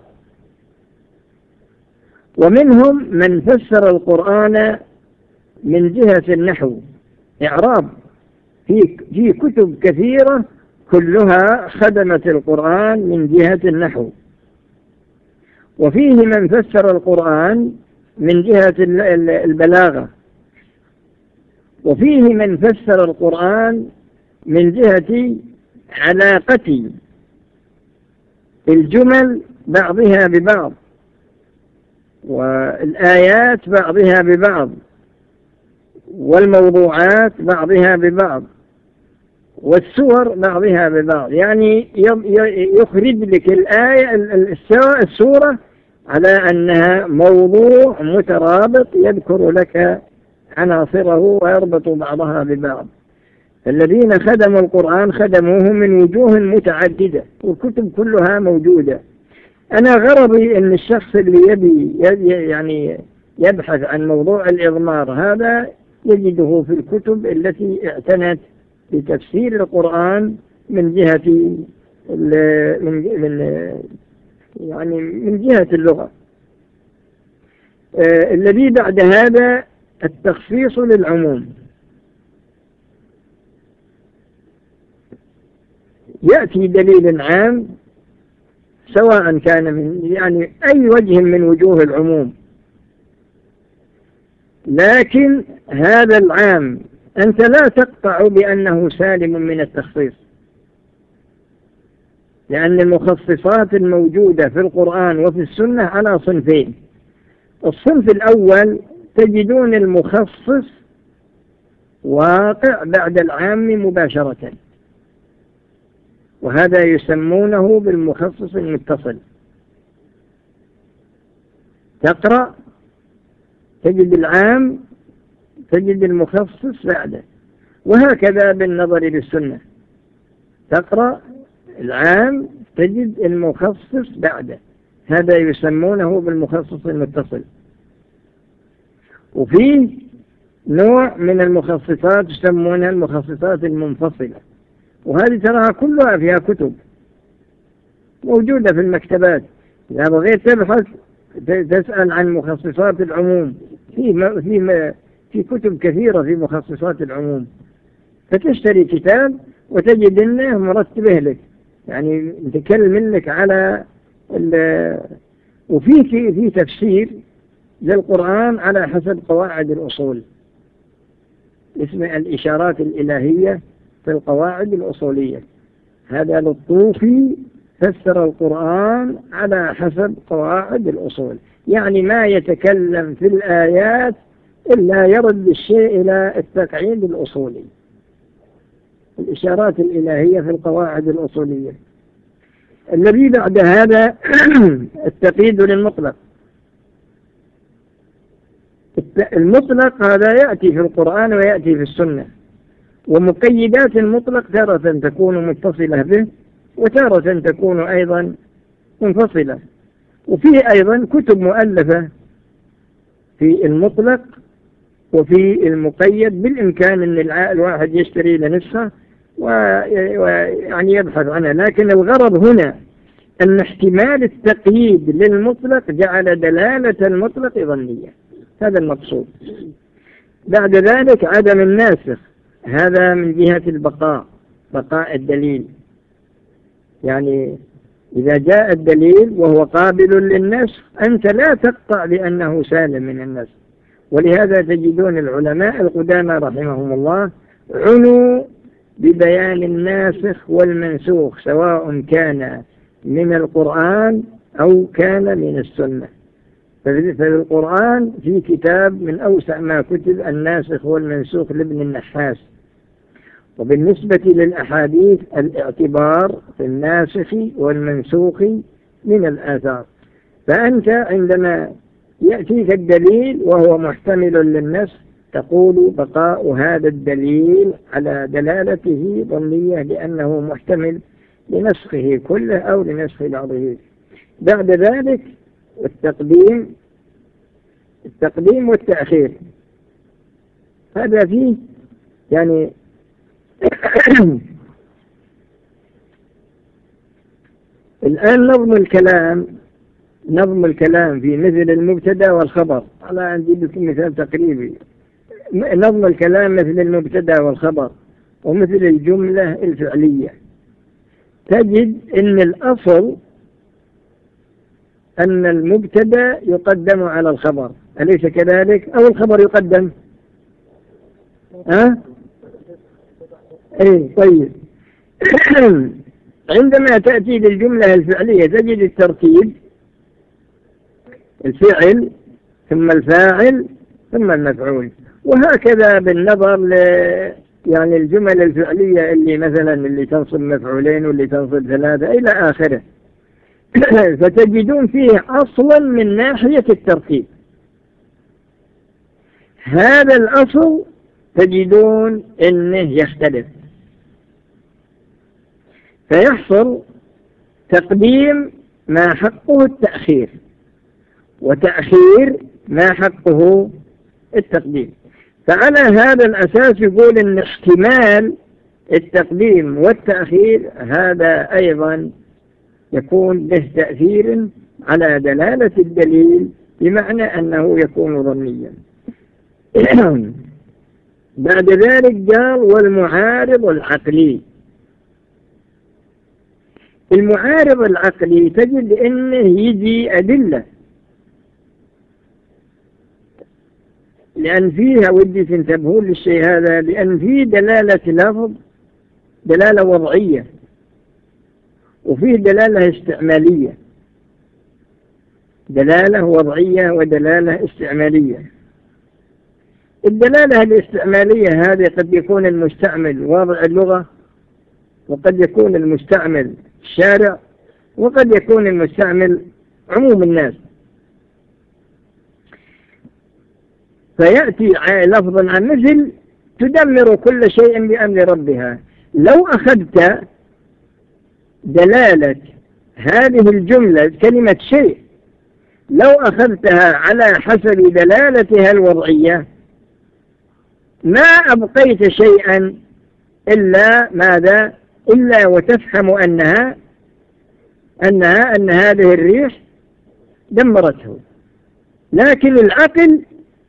ومنهم من فسر القرآن من جهة النحو إعراب، في كتب كثيرة كلها خدمت القرآن من جهة النحو. وفيه من فسر القرآن من جهة البلاغة، وفيه من فسر القرآن من جهة علاقة الجمل بعضها ببعض، والآيات بعضها ببعض، والموضوعات بعضها ببعض، والسور بعضها ببعض، يعني يخرج لك الآية السورة على أنها موضوع مترابط يذكر لك عناصره ويربط بعضها ببعض. الذين خدموا القرآن خدموه من وجوه متعددة، والكتب كلها موجودة. أنا غرضي أن الشخص اللي يبي يعني يبحث عن موضوع الإضمار هذا يجده في الكتب التي اعتنت بتفسير القرآن من جهة من جهة اللغة. الذي بعد هذا التخصيص للعموم. يأتي دليل عام سواء كان من يعني أي وجه من وجوه العموم، لكن هذا العام أنت لا تقطع بأنه سالم من التخصيص، لأن المخصصات الموجودة في القرآن وفي السنة على صنفين. الصنف الأول تجدون المخصص واقع بعد العام مباشرة، وهذا يسمونه بالمخصص المتصل. تقرأ تجد العام تجد المخصص بعده، وهكذا بالنظر للسنة، تقرأ العام تجد المخصص بعده، هذا يسمونه بالمخصص المتصل. وفيه نوع من المخصصات يسمونها المخصصات المنفصلة، وهذه تراها كلها فيها كتب موجودة في المكتبات. إذا بغيت تبحث تسأل عن مخصصات العموم، في كتب كثيرة في مخصصات العموم، فتشتري كتاب وتجد انه مرتبه لك، يعني يتكلم لك على وفي تفسير للقرآن على حسب قواعد الأصول، اسمه الإشارات الإلهية في القواعد الأصولية. هذا للطوفي فسر القرآن على حسب قواعد الأصول، يعني ما يتكلم في الآيات إلا يرد الشيء إلى التقعيد الأصولي. الإشارات الإلهية في القواعد الأصولية. الذي بعد هذا التقييد للمطلق. المطلق هذا يأتي في القرآن ويأتي في السنة، ومقيدات المطلق تارة تكون متصلة به وتارة تكون أيضا منفصلة. وفيه أيضا كتب مؤلفة في المطلق وفي المقيد، بالإمكان أن الواحد يشتري لنسخة ويعني يبحث عنها، لكن الغرض هنا أن احتمال التقييد للمطلق جعل دلالة المطلق ظنية، هذا المقصود. بعد ذلك عدم الناسخ، هذا من جهة بقاء الدليل، يعني إذا جاء الدليل وهو قابل للنسخ أنت لا تقطع بأنه سالم من النسخ. ولهذا تجدون العلماء القدامى رحمهم الله عنوا ببيان الناسخ والمنسوخ، سواء كان من القرآن أو كان من السنة. فالقرآن في كتاب من أوسع ما كتب الناسخ والمنسوخ لابن النحاس. وبالنسبة للأحاديث الاعتبار في الناسخ والمنسوخ من الآثار. فأنت عندما يأتيك الدليل وهو محتمل للنسخ تقول بقاء هذا الدليل على دلالته ظنية لأنه محتمل لنسخه كله أو لنسخ بعضه. بعد ذلك التقديم والتأخير، هذا فيه يعني الآن نظم الكلام في مثل المبتدا والخبر، على أن أجيب لكم مثال تقريبي. نظم الكلام مثل المبتدا والخبر ومثل الجملة الفعلية، تجد أن الأصل أن المبتدا يقدم على الخبر، أليس كذلك؟ أو الخبر يقدم؟ أي طيب. عندما تأتي للجملة الفعلية تجد الترتيب، الفعل ثم الفاعل ثم المفعول. وهكذا بالنظر يعني الجمل الفعلية اللي مثلا اللي تنصب مفعولين واللي تنصب ثلاثة إلى آخره. فتجدون فيه أصلا من ناحية الترتيب، هذا الأصل تجدون أنه يختلف، فيحصل تقديم ما حقه التأخير وتأخير ما حقه التقديم. فعلى هذا الأساس يقول أن احتمال التقديم والتأخير هذا أيضا يكون له تأثير على دلالة الدليل، بمعنى أنه يكون ظنيا. بعد ذلك قال والمعارض العقلي. المعارض العقلي تجد أنه يجي أدلة، لأن فيها ودي تنتبهون للشيء هذا، لأن فيه دلالة لفظ، دلالة وضعية، وفيه دلالة استعمالية، دلالة وضعية ودلالة استعمالية. الدلالة الاستعمالية هذه قد يكون المستعمل واضع اللغة، وقد يكون المستعمل الشارع، وقد يكون المستعمل عموم الناس. فيأتي لفظا عن مثل تدمر كل شيء بأمر ربها. لو أخذت دلالة هذه الجملة كلمة شيء، لو أخذتها على حسب دلالتها الوضعية ما أبقيت شيئا إلا ماذا؟ إلا وتفهم أن هذه الريح دمرته. لكن العقل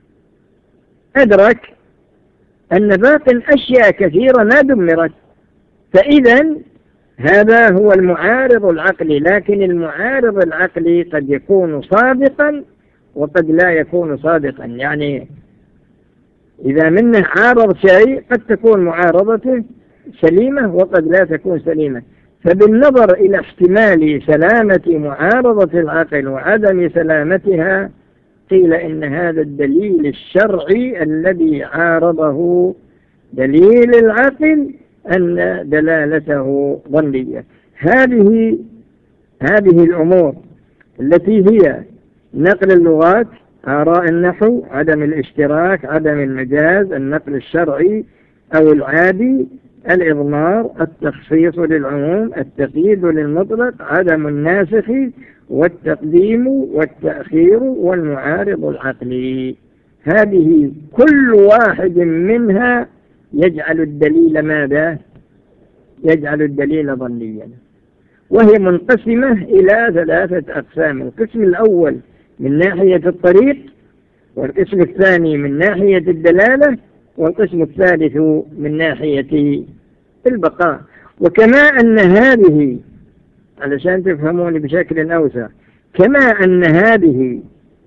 أدرك أن باقي أشياء كثيرة ما دمرت، فإذا هذا هو المعارض العقلي. لكن المعارض العقلي قد يكون صادقا وقد لا يكون صادقا، يعني إذا منه عارض شيء قد تكون معارضته سليمة وقد لا تكون سليمة. فبالنظر إلى احتمال سلامة معارضة العقل وعدم سلامتها قيل إن هذا الدليل الشرعي الذي عارضه دليل العقل أن دلالته ظنية. هذه الأمور التي هي نقل اللغات، آراء النحو، عدم الاشتراك، عدم المجاز، النقل الشرعي أو العادي، الإضمار، التخصيص للعموم، التقييد للمطلق، عدم الناسخ، والتقديم والتأخير والمعارض العقلي. هذه كل واحد منها يجعل الدليل ماذا؟ يجعل الدليل ظنيا، وهي منقسمة إلى 3 أقسام. القسم الأول من ناحية الطريق، والقسم الثاني من ناحية الدلالة، والقسم الثالث من ناحية البقاء. وكما أن هذه، علشان تفهموني بشكل أوسع، كما أن هذه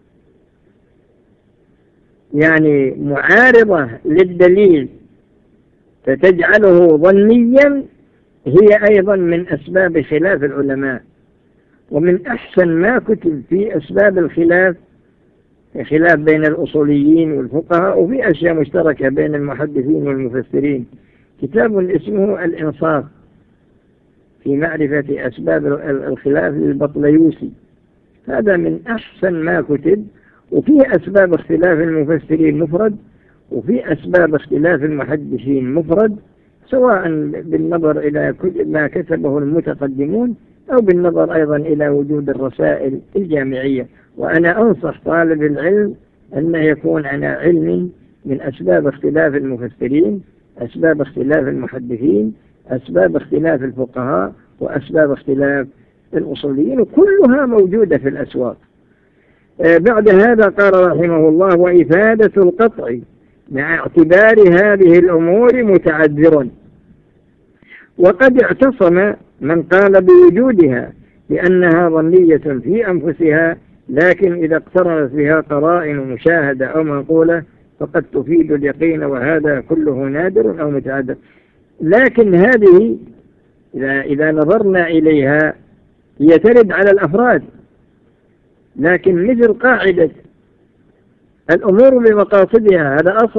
يعني معارضة للدليل فتجعله ظنيا، هي أيضا من أسباب خلاف العلماء. ومن أحسن ما كتب في أسباب الخلاف، خلاف بين الأصوليين والفقهاء، وفي أشياء مشتركة بين المحدثين والمفسرين، كتاب اسمه الإنصاف في معرفة أسباب الخلاف للبطليوسي. هذا من أحسن ما كتب، وفيه أسباب اختلاف المفسرين مفرد، وفي أسباب اختلاف المحدثين مفرد، سواء بالنظر إلى كل ما كتبه المتقدمون أو بالنظر أيضا إلى وجود الرسائل الجامعية. وأنا أنصح طالب العلم أن يكون على علم من أسباب اختلاف المفسرين، أسباب اختلاف المحدثين، أسباب اختلاف الفقهاء، وأسباب اختلاف الأصوليين، وكلها موجودة في الأسواق. بعد هذا قال رحمه الله: وإفادة القطع مع اعتبار هذه الأمور متعذر. وقد اعتصم من قال بوجودها لأنها ظنية في أنفسها، لكن إذا اقترنت بها قرائن مشاهدة أو منقولة فقد تفيد اليقين، وهذا كله نادر أو متعذر. لكن هذه إذا نظرنا إليها هي ترد على الأفراد، لكن مثل قاعدة الأمور بمقاصدها،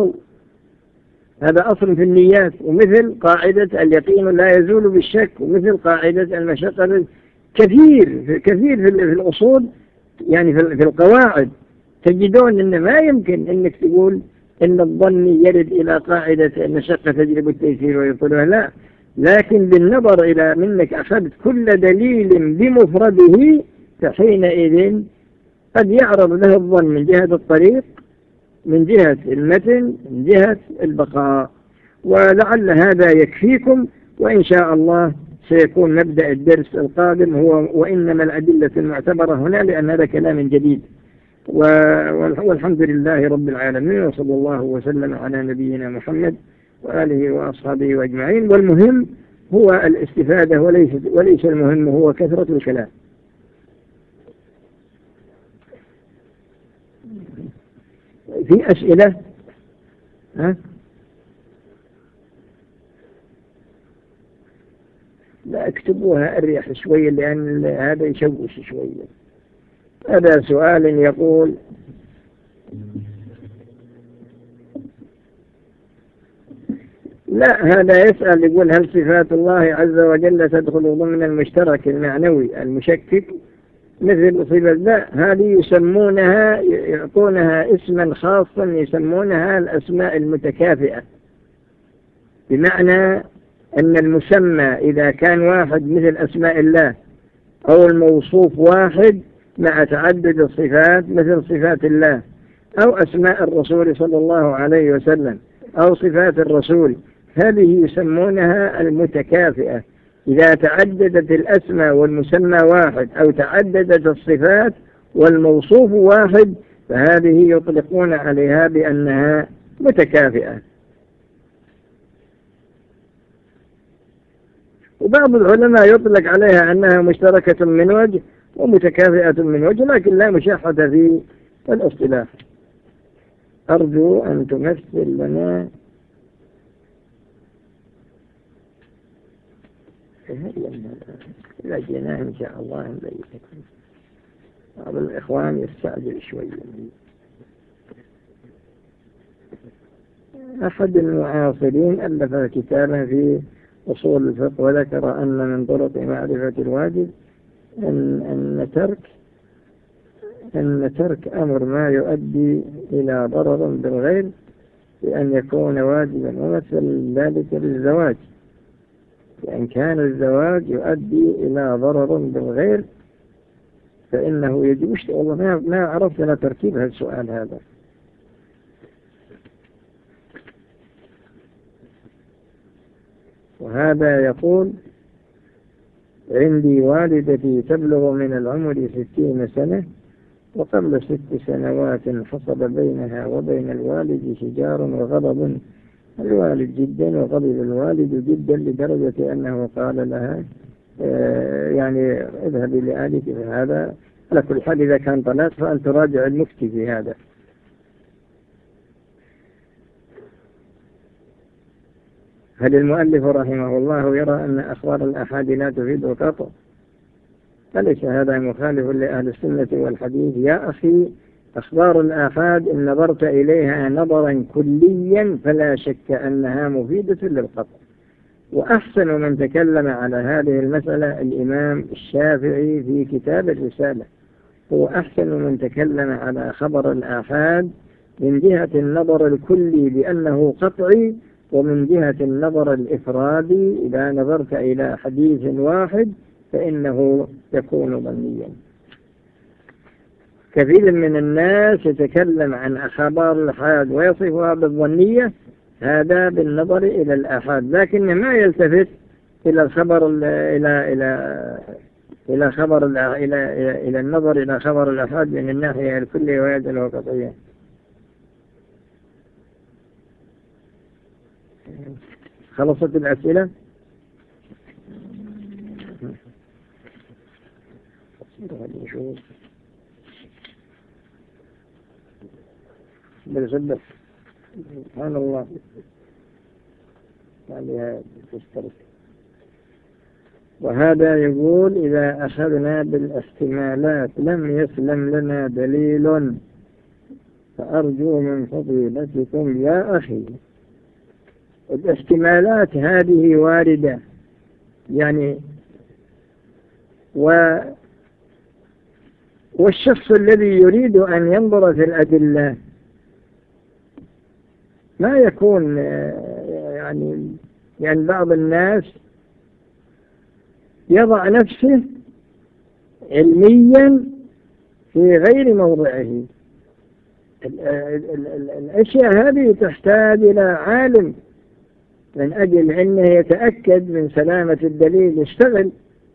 هذا أصل في النيات، ومثل قاعدة اليقين لا يزول بالشك، ومثل قاعدة المشقة، كثير في الأصول، يعني في القواعد تجدون أن ما يمكن أنك تقول أن الظن يرد إلى قاعدة المشقة تجلب التيسير ويطلبها، لا، لكن بالنظر إلى منك أخذت كل دليل بمفرده، فحينئذ قد يعرض له الظن من جهة الطريق، من جهة المتن، من جهة البقاء. ولعل هذا يكفيكم، وإن شاء الله سيكون مبدأ الدرس القادم هو وإنما الأدلة المعتبرة هنا، لأن هذا كلام جديد. والحمد لله رب العالمين، وصلى الله وسلم على نبينا محمد وآله وأصحابه وأجمعين. والمهم هو الاستفادة، وليس المهم هو كثرة الكلام. في أسئلة؟ لا، اكتبوها أريح شوية، لأن هذا يشوش شوية. هذا سؤال يقول: لا، هذا يسأل يقول: هل صفات الله عز وجل تدخل ضمن المشترك المعنوي المشكك مثل صفة؟ لا، هذه يسمونها، يعطونها اسما خاصا، يسمونها الأسماء المتكافئة، بمعنى أن المسمى إذا كان واحد مثل أسماء الله، أو الموصوف واحد مع تعدد الصفات مثل صفات الله، أو أسماء الرسول صلى الله عليه وسلم، أو صفات الرسول، هذه يسمونها المتكافئة. إذا تعددت الأسماء والمسمى واحد، أو تعددت الصفات والموصوف واحد، فهذه يطلقون عليها بأنها متكافئة. وبعض العلماء يطلق عليها أنها مشتركة من وجه ومتكافئة من وجه، لكن لا مشاحة في الاصطلاح. أرجو أن تمثل لنا إذا جينا إن شاء الله نبيتكم. بعض الإخوان يستعجل شوية. أحد المعاصرين ألف كتابا في أصول الفقه، وذكر أن من طرق معرفة الواجب أن ترك أمر ما يؤدي إلى ضرر بالغير بأن يكون واجبا، ومثل ذلك للزواج، لأن كان الزواج يؤدي إلى ضرر بالغير فإنه يجب. والله ما عرفت أنا ترتيب هذا السؤال هذا. وهذا يقول: عندي والدتي تبلغ من العمر 60 سنة، وقبل 6 سنوات حصل بينها وبين الوالد شجار وغضب الوالد جدا، وغضب الوالد جدا لدرجة أنه قال لها يعني اذهبي لأهلك. هذا على كل حال إذا كان طلاق فأن تراجع المفتي في هذا. هل المؤلف رحمه الله يرى أن أخبار الآحاد لا تفيد القطع؟ فليس هذا مخالف لأهل السنة والحديث يا أخي. أخبار الآحاد إن نظرت إليها نظرا كليا فلا شك أنها مفيدة للقطع. وأحسن من تكلم على هذه المسألة الإمام الشافعي في كتاب الرسالة. هو أحسن من تكلم على خبر الآحاد من جهة النظر الكلي بأنه قطعي، ومن جهة النظر الإفرادي إذا نظرت إلى حديث واحد فإنه يكون ظنيا. كثير من الناس يتكلم عن أخبار الآحاد ويصفها بالظنية، هذا بالنظر إلى الآحاد، لكن ما يلتفت إلى الخبر إلى النظر إلى خبر الآحاد من الناحية الكلية ويد الوقتية. خلصت الأسئلة؟ بالزبط سبحان الله يعني تسترك. وهذا يقول: إذا أخذنا بالاحتمالات لم يسلم لنا دليل، فأرجو من فضيلتكم يا أخي. الاحتمالات هذه واردة يعني، والشخص الذي يريد أن ينظر في الأدلة ما يكون يعني بعض الناس يضع نفسه علميا في غير موضعه. الأشياء هذه تحتاج إلى عالم من أجل أنه يتأكد من سلامة الدليل يشتغل.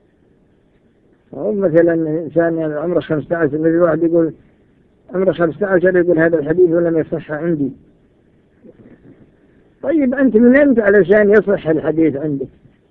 مثلا إنسان عمره 15 الذي واحد يقول عمره 15 يقول هذا الحديث ولم يصح عندي. طيب أنت من أنت علشان يصح الحديث عندك؟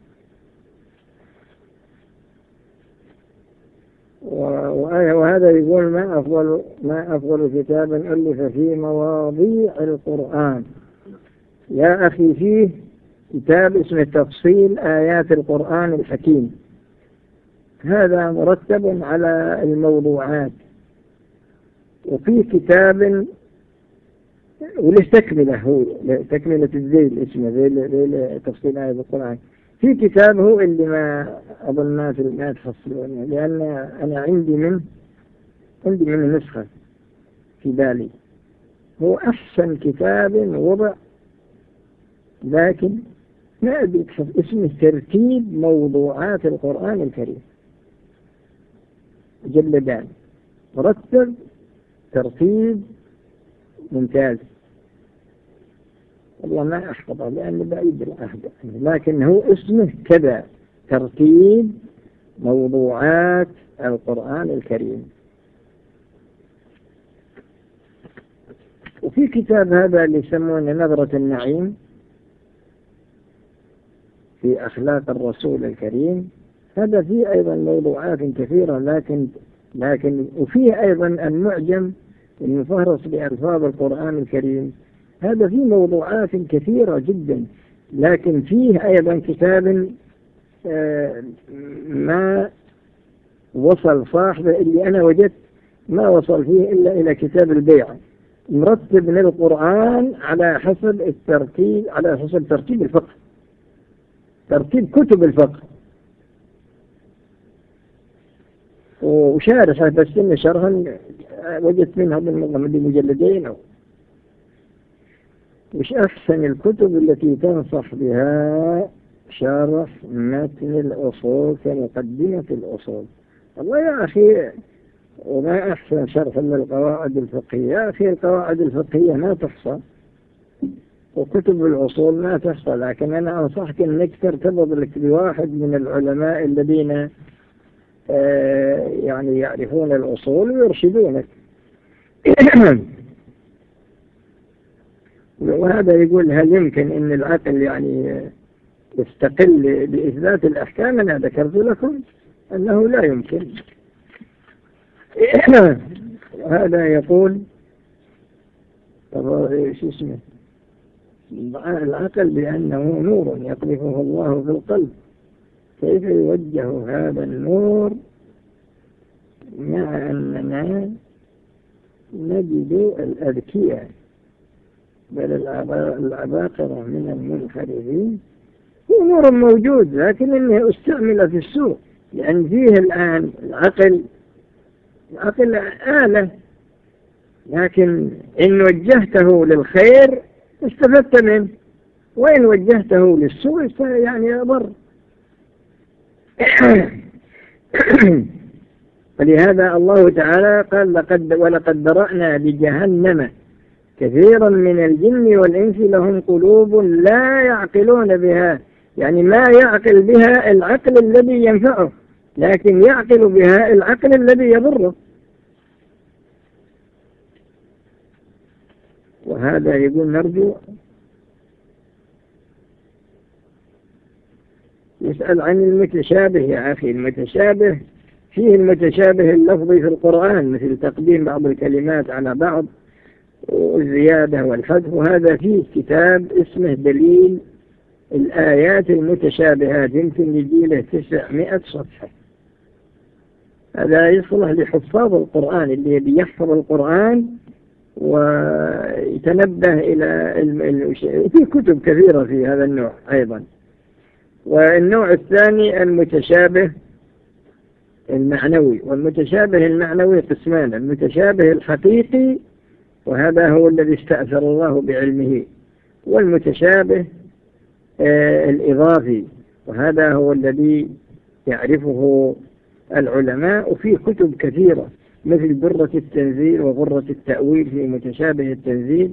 وهذا يقول: ما أفضل كتاب ألف في مواضيع القرآن. يا أخي فيه كتاب اسمه تفصيل آيات القرآن الحكيم، هذا مرتب على الموضوعات. وفي كتاب ولتكمله، هو تكملة الذيل اسمه ذيل تفصيل آيات القرآن. في كتاب هو اللي ما أظن ما تفصلونه، لأن أنا عندي من نسخة في بالي. هو أحسن كتاب وضع، لكن ما أدري اسمه ترتيب موضوعات القرآن الكريم، جلدان مرتب ترتيب ممتاز. والله ما أحفظه لأنه بعيد العهد، لكن هو اسمه كذا: ترتيب موضوعات القرآن الكريم. وفي كتاب هذا اللي يسمونه نظرة النعيم في أخلاق الرسول الكريم، هذا فيه أيضا موضوعات كثيرة، لكن وفيه أيضا المعجم المفهرس بألفاظ القرآن الكريم، هذا فيه موضوعات كثيرة جدا. لكن فيه أيضا كتاب ما وصل صاحبه اللي أنا وجدت ما وصل فيه إلا إلى كتاب البيع، مرتب للقرآن على حسب الترتيب، على حسب ترتيب الفقه، ترتيب كتب الفقه. وشارح بس إن شرحا وجدت منها بالنظام مجلدين. وش أحسن الكتب التي تنصح بها شرح متن الأصول كمقدمة الأصول. والله يا أخي وما أحسن شرح للقواعد الفقهية. في القواعد الفقهية ما تحصى، وكتب الأصول ما تحصى، لكن أنا أنصحك أنك ترتبط لك بواحد من العلماء الذين يعني يعرفون الأصول ويرشدونك. وهذا يقول هل يمكن أن العقل يعني يستقل بإثبات الأحكام؟ أنا ذكرت لكم أنه لا يمكن. هذا يقول شو اسمه العقل بأنه نور يقذفه الله في القلب، كيف يوجه هذا النور مع أننا نجد الأذكياء بل العباقرة من المنحرفين؟ هو نور موجود لكن إنه استعمل في السوء، لأن فيه الآن العقل آلة، لكن إن وجهته للخير استفدت منه، وإن وجهته للسوء يعني أضر. ولهذا الله تعالى قال ولقد ذرأنا لجهنم كثيرا من الجن والإنس لهم قلوب لا يعقلون بها، يعني ما يعقل بها العقل الذي ينفعه، لكن يعقل بها العقل الذي يضره. وهذا يقول نرجو يسأل عن المتشابه. يا أخي المتشابه فيه المتشابه اللفظي في القرآن مثل تقديم بعض الكلمات على بعض والزيادة والحذف، وهذا فيه كتاب اسمه دليل الآيات المتشابهات، يمكن يجي له 900 صفحة. هذا يصلح لحفاظ القرآن اللي بيحفظ القرآن ويتنبه إلى في كتب كثيرة في هذا النوع أيضا. والنوع الثاني المتشابه المعنوي، والمتشابه المعنوي قسمان: المتشابه الحقيقي وهذا هو الذي استأثر الله بعلمه، والمتشابه الإضافي وهذا هو الذي يعرفه العلماء. وفي كتب كثيرة مثل درة التنزيل وغرة التأويل في متشابه التنزيل،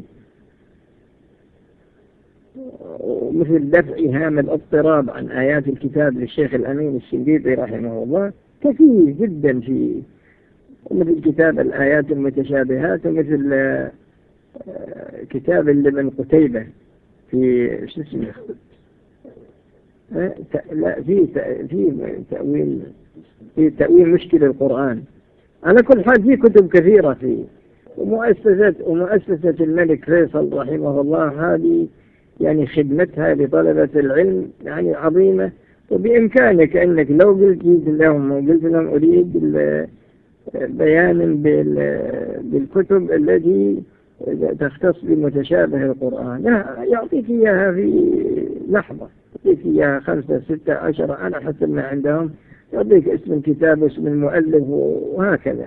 ومثل دفع هام الاضطراب عن آيات الكتاب للشيخ الأمين الشنقيطي رحمه الله، كثير جدا في مثل كتاب الآيات المتشابهات، ومثل كتاب لابن قتيبة في شو اسمه لا في تأويل مشكل القرآن. على كل حال في كتب كثيرة في ومؤسسة الملك فيصل رحمه الله، هذه يعني خدمتها لطلبة العلم يعني عظيمة. وبإمكانك أنك لو قلت لهم أريد بيان بالكتب التي تختص بمتشابه القرآن، يعطيك إياها في لحظة، يعطيك إياها 5 6 10 على حسب ما عندهم، يعطيك اسم الكتاب واسم المؤلف وهكذا.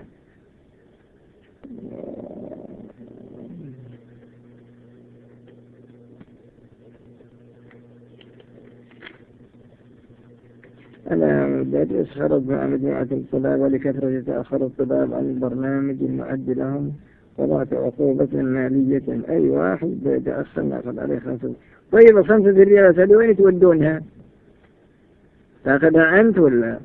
أنا بدرس خرج مع مجموعة الطلاب، ولكثرة تأخر الطلاب عن البرنامج المعد لهم وضعت عقوبة مالية. أي واحد تأخر نأخذ عليه 5. طيب 5 ريالات هذه وين تودونها؟ تأخذها أنت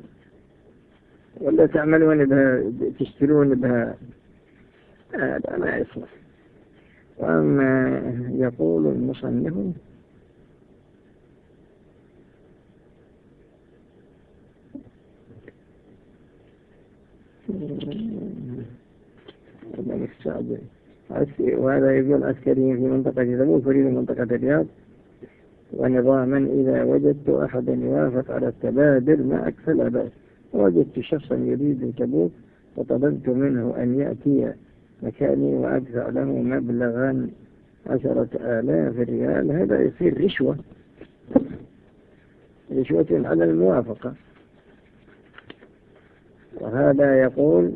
ولا تعملون بها، تشترون بها؟ هذا ما يصلح. وأما يقول المصنف وهذا يقول عسكريين في منطقة تبوك يريد منطقة الرياض، ونظاما إذا وجدت أحدا يوافق على التبادل معك فلا بأس. وجدت شخصا يريد تبوك وطلبت منه أن يأتي مكاني وأدفع له مبلغا 10,000 ريال، هذا يصير رشوة على الموافقة. وهذا يقول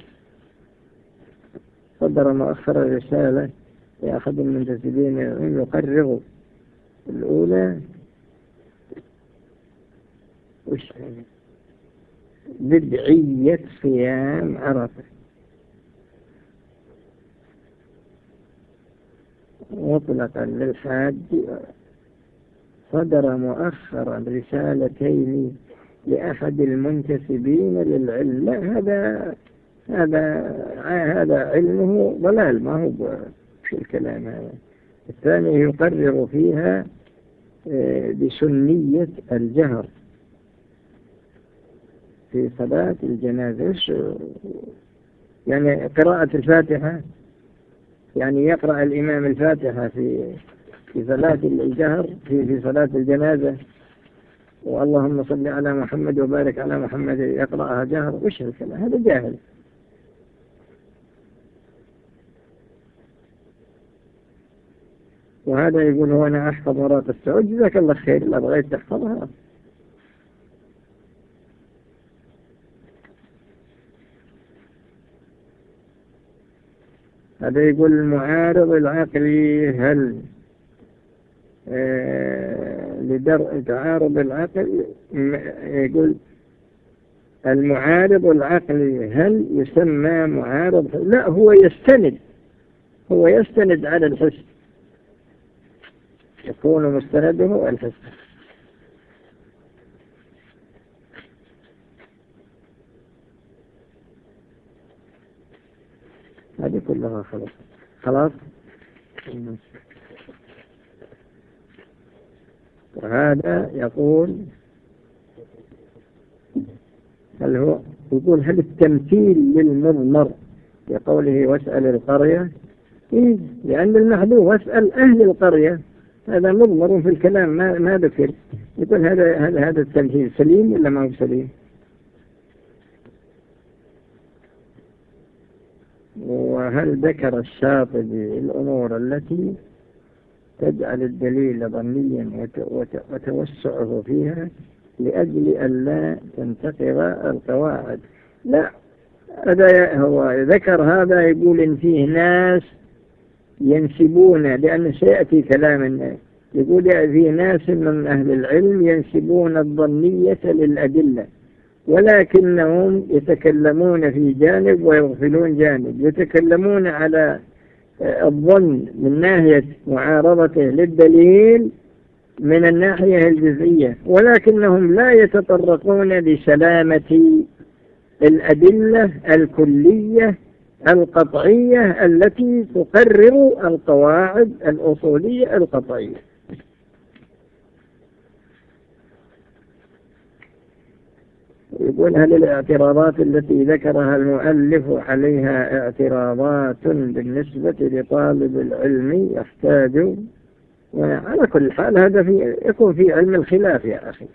صدر مؤخرا رسالة لأحد المنتسبين يقرر الأولى بدعية صيام عرفة، مطلقا للحاج صدر مؤخرا رسالتين لأحد المنتسبين للعلم. لا، هذا علمه ضلال، ما هو في الكلام هذا. الثاني يقرر فيها بسنية الجهر في صلاة الجنازة. يعني قراءة الفاتحة، يعني يقرأ الإمام الفاتحة في صلاة الجهر في صلاة الجنازة، واللهم صل على محمد وبارك على محمد، يقرأها جهر. وش الكلام هذا؟ جاهل. وهذا يقول هو أنا أحفظ مرات السعود. جزاك الله خير، لا بغيت تحفظها. هذا يقول المعارض العقلي، هل لدرء تعارض العقل، يقول المعارض العقلي هل يسمى معارض؟ لا، هو يستند على الحس، يكون مستنده الحس. هذه كلها خلاص. وهذا يقول هل التمثيل للمضمر بقوله واسأل القرية؟ إيه، لأن المحذوف واسأل أهل القرية، هذا مضمر في الكلام ما ذكر. يقول هذا التمثيل سليم ولا ما هو سليم؟ وهل ذكر الشاطبي الأمور التي تجعل الدليل ظنيا وتوسعه فيها لأجل أن لا تنتقض القواعد؟ لا، هذا هو ذكر هذا. يقول إن فيه ناس ينسبون، لأن سيأتي كلام الناس، يقول فيه ناس من أهل العلم ينسبون الظنية للأدلة، ولكنهم يتكلمون في جانب ويغفلون جانب. يتكلمون على الظن من ناحية معارضته للدليل من الناحية الجزئية، ولكنهم لا يتطرقون لسلامة الأدلة الكلية القطعية التي تقرر القواعد الأصولية القطعية. يقول هل الاعتراضات التي ذكرها المؤلف عليها اعتراضات بالنسبة لطالب العلم يحتاج؟ وعلى كل حال هذا يكون في علم الخلاف يا أخي.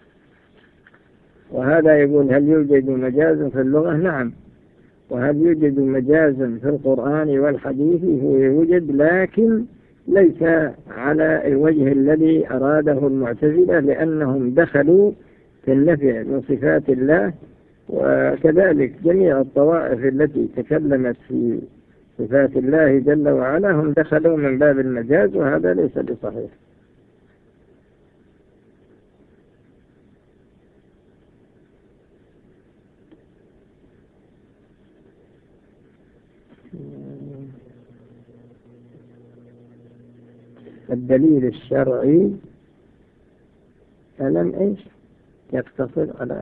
وهذا يقول هل يوجد مجاز في اللغة؟ نعم. وهل يوجد مجاز في القرآن والحديث؟ هو يوجد، لكن ليس على الوجه الذي أراده المعتزلة، لأنهم دخلوا في النفي من صفات الله. وكذلك جميع الطوائف التي تكلمت في صفات الله جل وعلا هم دخلوا من باب المجاز، وهذا ليس بصحيح. الدليل الشرعي ألم إيش يقتصر على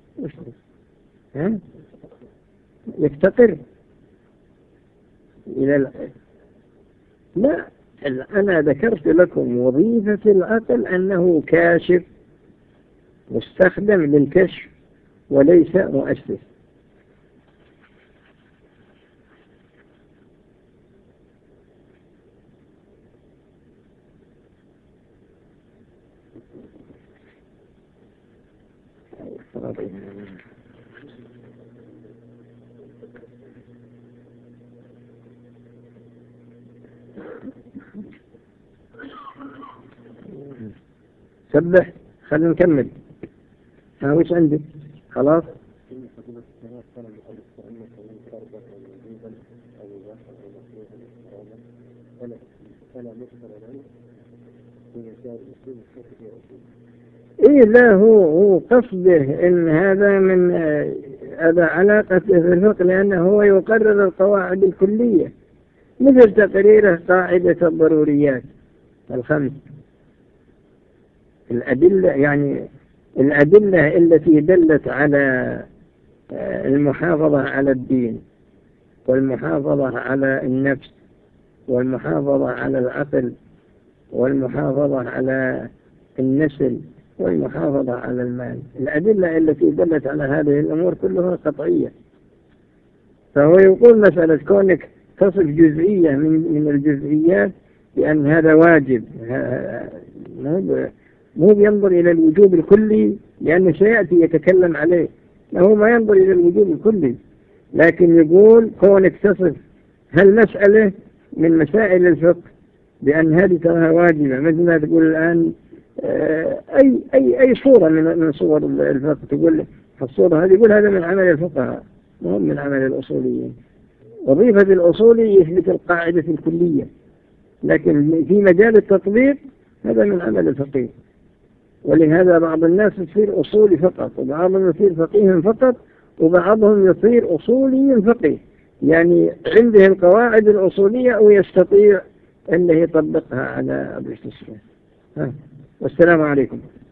يفتقر إلى لا، أنا ذكرت لكم وظيفة العقل أنه كاشف مستخدم للكشف وليس مؤسس. سبح، خلينا نكمل. وش عندك؟ خلاص. إيه، لا، هو قصده إن هذا من هذا علاقة في الفقه، لأنه هو يقرر القواعد الكلية. مثل تقريره قاعدة الضروريات الخمس. الأدلة يعني الأدلة التي دلت على المحافظة على الدين والمحافظة على النفس والمحافظة على العقل والمحافظة على النسل والمحافظة على المال، الأدلة التي دلت على هذه الأمور كلها قطعية. فهو يقول مسألة كونك تصف جزئية من الجزئيات بأن هذا واجب، مو ينظر إلى الوجوب الكلي لأنه سيأتي يتكلم عليه، هو ما ينظر إلى الوجوب الكلي، لكن يقول كونك تصف هالمسألة من مسائل الفقه بأن هذه تراها واجبة، مثل ما تقول الآن أي صورة من صور الفقه تقول الصورة هذه، يقول هذا من عمل الفقهاء مهم من عمل الأصوليين. وظيفة الأصولي يثبت القاعدة الكلية، لكن في مجال التطبيق هذا من عمل الفقيه. ولهذا بعض الناس يصير أصولي فقط، وبعضهم يصير فقيه فقط، وبعضهم يصير أصولي فقيه، يعني عنده القواعد الأصولية ويستطيع أنه يطبقها على أبو الشيخ. والسلام عليكم.